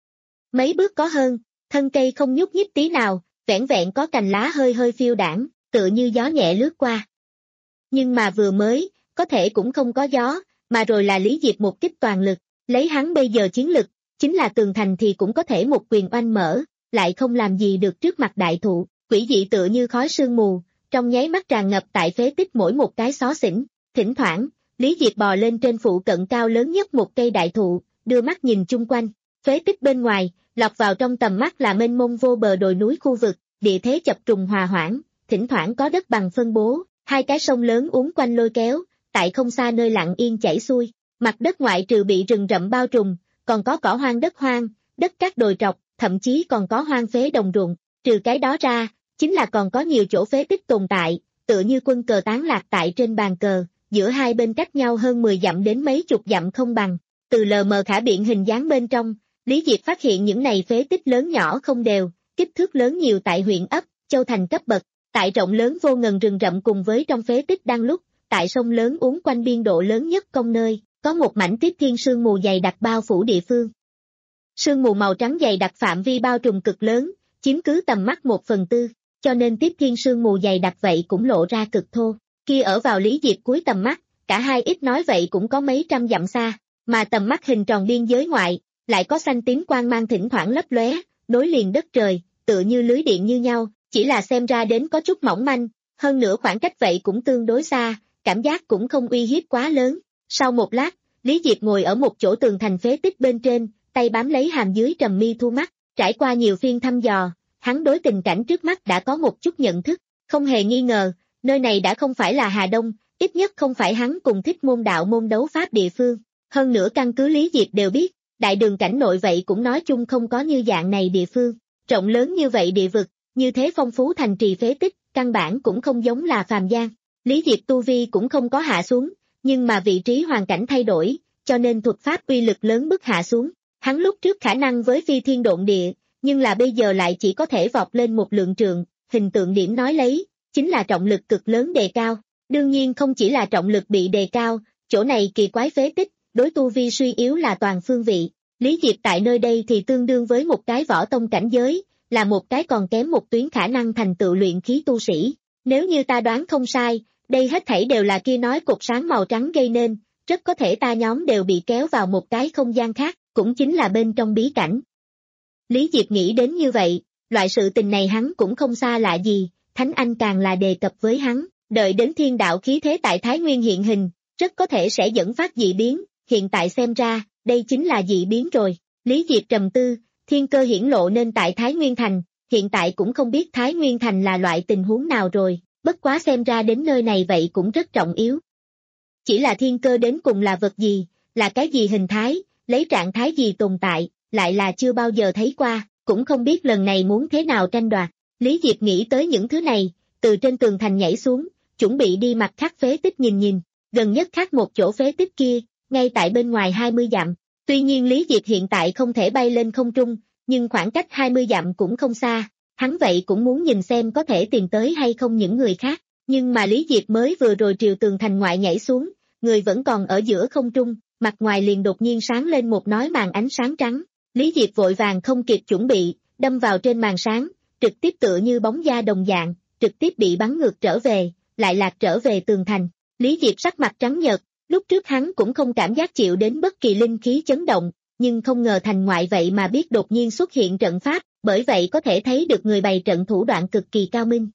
Speaker 2: Mấy bước có hơn, thân cây không nhúc nhích tí nào, vẻn vẹn có cành lá hơi hơi phiêu đãng, tựa như gió nhẹ lướt qua. Nhưng mà vừa mới, có thể cũng không có gió, mà rồi là Lý Diệp một kích toàn lực, lấy hắn bây giờ chiến lực, chính là tường thành thì cũng có thể một quyền oanh mở, lại không làm gì được trước mặt đại thụ, quỷ dị tựa như khói sương mù, trong nháy mắt tràn ngập tại phế tích mỗi một cái xó xỉnh. Thỉnh thoảng, Lý Diệp bò lên trên phụ cận cao lớn nhất một cây đại thụ, đưa mắt nhìn chung quanh, phế tích bên ngoài, lọt vào trong tầm mắt là mênh mông vô bờ đồi núi khu vực, địa thế chập trùng hòa hoãn, thỉnh thoảng có đất bằng phân bố, hai cái sông lớn uốn quanh lôi kéo, tại không xa nơi lặng yên chảy xuôi, mặt đất ngoại trừ bị rừng rậm bao trùm, còn có cỏ hoang đất hoang, đất cát đồi trọc, thậm chí còn có hoang phế đồng ruộng, trừ cái đó ra, chính là còn có nhiều chỗ phế tích tồn tại, tựa như quân cờ tán lạc tại trên bàn cờ, giữa hai bên cách nhau hơn mười dặm đến mấy chục dặm không bằng, từ lờ mờ khả biện hình dáng bên trong, Lý Diệp phát hiện những này phế tích lớn nhỏ không đều, kích thước lớn nhiều tại huyện ấp, châu thành cấp bậc, tại rộng lớn vô ngần rừng rậm cùng với trong phế tích đang lúc, tại sông lớn uốn quanh biên độ lớn nhất công nơi, có một mảnh tiếp thiên sương mù dày đặc bao phủ địa phương. Sương mù màu trắng dày đặc phạm vi bao trùm cực lớn, chiếm cứ tầm mắt một phần tư, cho nên tiếp thiên sương mù dày đặc vậy cũng lộ ra cực thô, kia ở vào Lý Diệp cuối tầm mắt, cả hai ít nói vậy cũng có mấy trăm dặm xa, mà tầm mắt hình tròn biên giới ngoại, lại có xanh tím quang mang thỉnh thoảng lấp lóe, nối liền đất trời, tựa như lưới điện như nhau, chỉ là xem ra đến có chút mỏng manh, hơn nữa khoảng cách vậy cũng tương đối xa, cảm giác cũng không uy hiếp quá lớn. Sau một lát, Lý Diệp ngồi ở một chỗ tường thành phế tích bên trên, tay bám lấy hàm dưới trầm mi thu mắt, trải qua nhiều phiên thăm dò, hắn đối tình cảnh trước mắt đã có một chút nhận thức, không hề nghi ngờ, nơi này đã không phải là Hà Đông, ít nhất không phải hắn cùng thích môn đạo môn đấu pháp địa phương, hơn nữa căn cứ Lý Diệp đều biết, đại đường cảnh nội vậy cũng nói chung không có như dạng này địa phương, rộng lớn như vậy địa vực, như thế phong phú thành trì phế tích, căn bản cũng không giống là phàm gian. Lý Diệp tu vi cũng không có hạ xuống, nhưng mà vị trí hoàn cảnh thay đổi, cho nên thuật pháp uy lực lớn bức hạ xuống. Hắn lúc trước khả năng với phi thiên độn địa, nhưng là bây giờ lại chỉ có thể vọt lên một lượng trượng, hình tượng điểm nói lấy, chính là trọng lực cực lớn đề cao. Đương nhiên không chỉ là trọng lực bị đề cao, chỗ này kỳ quái phế tích, đối tu vi suy yếu là toàn phương vị, Lý Diệp tại nơi đây thì tương đương với một cái võ tông cảnh giới, là một cái còn kém một tuyến khả năng thành tựu luyện khí tu sĩ. Nếu như ta đoán không sai, đây hết thảy đều là kia nói cột sáng màu trắng gây nên, rất có thể ta nhóm đều bị kéo vào một cái không gian khác, cũng chính là bên trong bí cảnh. Lý Diệp nghĩ đến như vậy, loại sự tình này hắn cũng không xa lạ gì, Thánh Anh càng là đề cập với hắn, đợi đến thiên đạo khí thế tại Thái Nguyên hiện hình, rất có thể sẽ dẫn phát dị biến, hiện tại xem ra, đây chính là dị biến rồi. Lý Diệp trầm tư, thiên cơ hiển lộ nên tại Thái Nguyên Thành, hiện tại cũng không biết Thái Nguyên Thành là loại tình huống nào rồi, bất quá xem ra đến nơi này vậy cũng rất trọng yếu. Chỉ là thiên cơ đến cùng là vật gì, là cái gì hình thái, lấy trạng thái gì tồn tại, lại là chưa bao giờ thấy qua, cũng không biết lần này muốn thế nào tranh đoạt. Lý Diệp nghĩ tới những thứ này, từ trên tường thành nhảy xuống, chuẩn bị đi mặt khác phế tích nhìn nhìn, gần nhất khác một chỗ phế tích kia, ngay tại bên ngoài hai mươi dặm. Tuy nhiên Lý Diệp hiện tại không thể bay lên không trung, nhưng khoảng cách hai mươi dặm cũng không xa, hắn vậy cũng muốn nhìn xem có thể tìm tới hay không những người khác, nhưng mà Lý Diệp mới vừa rồi triều tường thành ngoại nhảy xuống, người vẫn còn ở giữa không trung, mặt ngoài liền đột nhiên sáng lên một nói màn ánh sáng trắng, Lý Diệp vội vàng không kịp chuẩn bị, đâm vào trên màn sáng, trực tiếp tựa như bóng da đồng dạng, trực tiếp bị bắn ngược trở về, lại lạc trở về tường thành. Lý Diệp sắc mặt trắng nhợt, lúc trước hắn cũng không cảm giác chịu đến bất kỳ linh khí chấn động, nhưng không ngờ thành ngoại vậy mà biết đột nhiên xuất hiện trận pháp, bởi vậy có thể thấy được người bày trận thủ đoạn cực kỳ cao minh.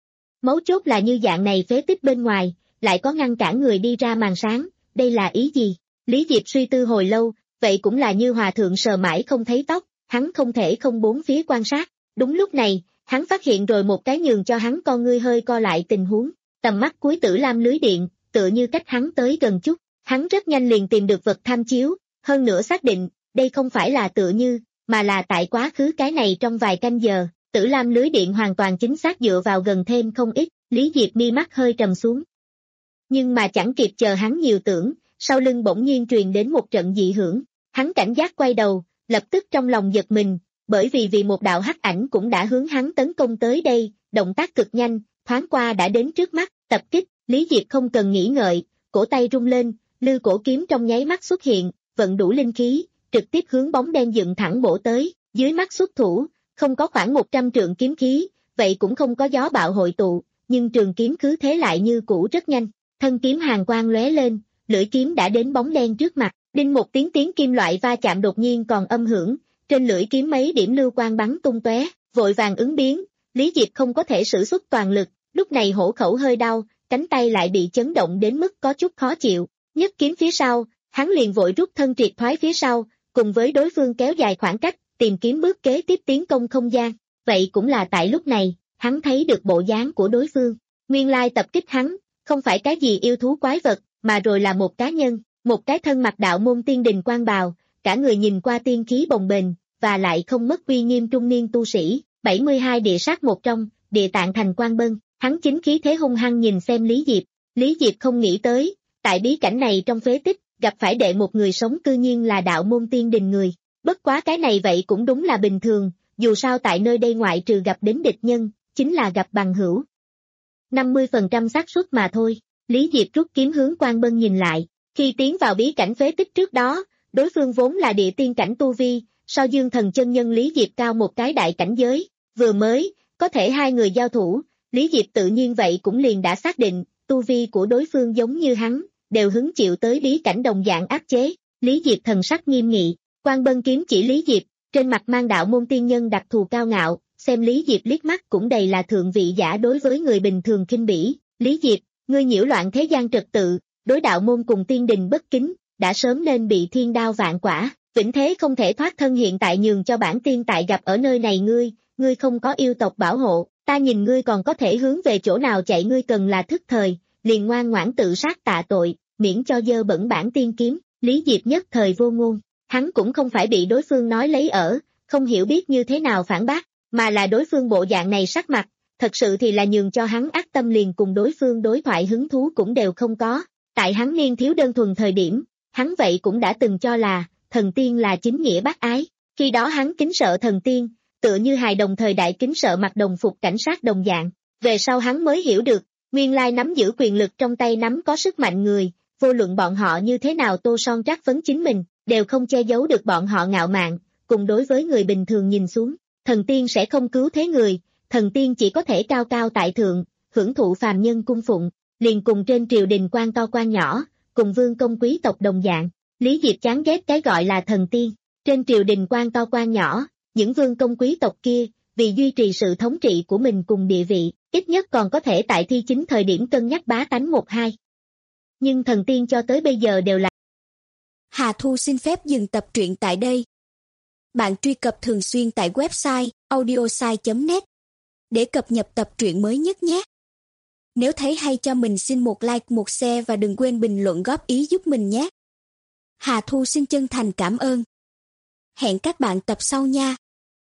Speaker 2: Mấu chốt là như dạng này phế tích bên ngoài, lại có ngăn cản người đi ra màn sáng, đây là ý gì? Lý Diệp suy tư hồi lâu, vậy cũng là như hòa thượng sờ mãi không thấy tóc, hắn không thể không bốn phía quan sát. Đúng lúc này, hắn phát hiện rồi một cái nhường cho hắn con ngươi hơi co lại tình huống, tầm mắt cuối Tử Lam lưới điện, tựa như cách hắn tới gần chút, hắn rất nhanh liền tìm được vật tham chiếu, hơn nữa xác định, đây không phải là tựa như, mà là tại quá khứ cái này trong vài canh giờ, Tử Lam lưới điện hoàn toàn chính xác dựa vào gần thêm không ít, Lý Diệp mi mắt hơi trầm xuống. Nhưng mà chẳng kịp chờ hắn nhiều tưởng, sau lưng bỗng nhiên truyền đến một trận dị hưởng, hắn cảnh giác quay đầu, lập tức trong lòng giật mình, bởi vì vì một đạo hắc ảnh cũng đã hướng hắn tấn công tới đây, động tác cực nhanh, thoáng qua đã đến trước mắt, tập kích, Lý Diệp không cần nghĩ ngợi, cổ tay rung lên, lư cổ kiếm trong nháy mắt xuất hiện, vận đủ linh khí, trực tiếp hướng bóng đen dựng thẳng bổ tới, dưới mắt xuất thủ, không có khoảng một trăm trượng kiếm khí, vậy cũng không có gió bạo hội tụ, nhưng trường kiếm cứ thế lại như cũ rất nhanh, thân kiếm hàn quang lóe lên, lưỡi kiếm đã đến bóng đen trước mặt, đinh một tiếng tiếng kim loại va chạm đột nhiên còn âm hưởng, trên lưỡi kiếm mấy điểm lưu quang bắn tung tóe, vội vàng ứng biến, Lý Diệp không có thể sử xuất toàn lực, lúc này hổ khẩu hơi đau, cánh tay lại bị chấn động đến mức có chút khó chịu, nhấc kiếm phía sau, hắn liền vội rút thân triệt thoái phía sau, cùng với đối phương kéo dài khoảng cách, tìm kiếm bước kế tiếp tiến công không gian, vậy cũng là tại lúc này, hắn thấy được bộ dáng của đối phương, nguyên lai tập kích hắn, không phải cái gì yêu thú quái vật, mà rồi là một cá nhân, một cái thân mặc đạo môn tiên đình quan bào, cả người nhìn qua tiên khí bồng bềnh, và lại không mất uy nghiêm trung niên tu sĩ, bảy mươi hai địa sát một trong, địa tạng thành Quan Bân, hắn chính khí thế hung hăng nhìn xem Lý Diệp, Lý Diệp không nghĩ tới, tại bí cảnh này trong phế tích, gặp phải đệ một người sống cư nhiên là đạo môn tiên đình người, bất quá cái này vậy cũng đúng là bình thường, dù sao tại nơi đây ngoại trừ gặp đến địch nhân, chính là gặp bằng hữu. năm mươi phần trăm xác suất mà thôi, Lý Diệp rút kiếm hướng Quan Bân nhìn lại, khi tiến vào bí cảnh phế tích trước đó, đối phương vốn là địa tiên cảnh tu vi, so Dương Thần chân nhân Lý Diệp cao một cái đại cảnh giới, vừa mới, có thể hai người giao thủ, Lý Diệp tự nhiên vậy cũng liền đã xác định, tu vi của đối phương giống như hắn, đều hứng chịu tới bí cảnh đồng dạng áp chế, Lý Diệp thần sắc nghiêm nghị, Quan Bân kiếm chỉ Lý Diệp, trên mặt mang đạo môn tiên nhân đặc thù cao ngạo, xem Lý Diệp liếc mắt cũng đầy là thượng vị giả đối với người bình thường khinh bỉ, Lý Diệp, ngươi nhiễu loạn thế gian trật tự, đối đạo môn cùng tiên đình bất kính, đã sớm nên bị thiên đao vạn quả, vĩnh thế không thể thoát thân hiện tại nhường cho bản tiên tại gặp ở nơi này ngươi, ngươi không có yêu tộc bảo hộ, ta nhìn ngươi còn có thể hướng về chỗ nào chạy, ngươi cần là thức thời, liền ngoan ngoãn tự sát tạ tội, miễn cho dơ bẩn bản tiên kiếm, Lý Diệp nhất thời vô ngôn, hắn cũng không phải bị đối phương nói lấy ở, không hiểu biết như thế nào phản bác, mà là đối phương bộ dạng này sắc mặt, thật sự thì là nhường cho hắn ác tâm liền cùng đối phương đối thoại hứng thú cũng đều không có, tại hắn niên thiếu đơn thuần thời điểm, hắn vậy cũng đã từng cho là, thần tiên là chính nghĩa bác ái, khi đó hắn kính sợ thần tiên, tựa như hài đồng thời đại kính sợ mặc đồng phục cảnh sát đồng dạng, về sau hắn mới hiểu được, nguyên lai nắm giữ quyền lực trong tay nắm có sức mạnh người, vô luận bọn họ như thế nào tô son trắc phấn chính mình, đều không che giấu được bọn họ ngạo mạn, cùng đối với người bình thường nhìn xuống. Thần tiên sẽ không cứu thế người, thần tiên chỉ có thể cao cao tại thượng, hưởng thụ phàm nhân cung phụng, liền cùng trên triều đình quan to quan nhỏ, cùng vương công quý tộc đồng dạng. Lý Diệp chán ghét cái gọi là thần tiên, trên triều đình quan to quan nhỏ, những vương công quý tộc kia, vì duy trì sự thống trị của mình cùng địa vị, ít nhất còn có thể tại thi chính thời điểm cân nhắc bá tánh một hai. Nhưng thần tiên cho tới bây giờ đều là.
Speaker 3: Hà Thu xin phép dừng tập truyện tại đây. Bạn truy cập thường xuyên tại website audiosai chấm net để cập nhật tập truyện mới nhất nhé. Nếu thấy hay cho mình xin một like, một share và đừng quên bình luận góp ý giúp mình nhé. Hà Thu xin chân thành cảm ơn. Hẹn các bạn tập sau nha.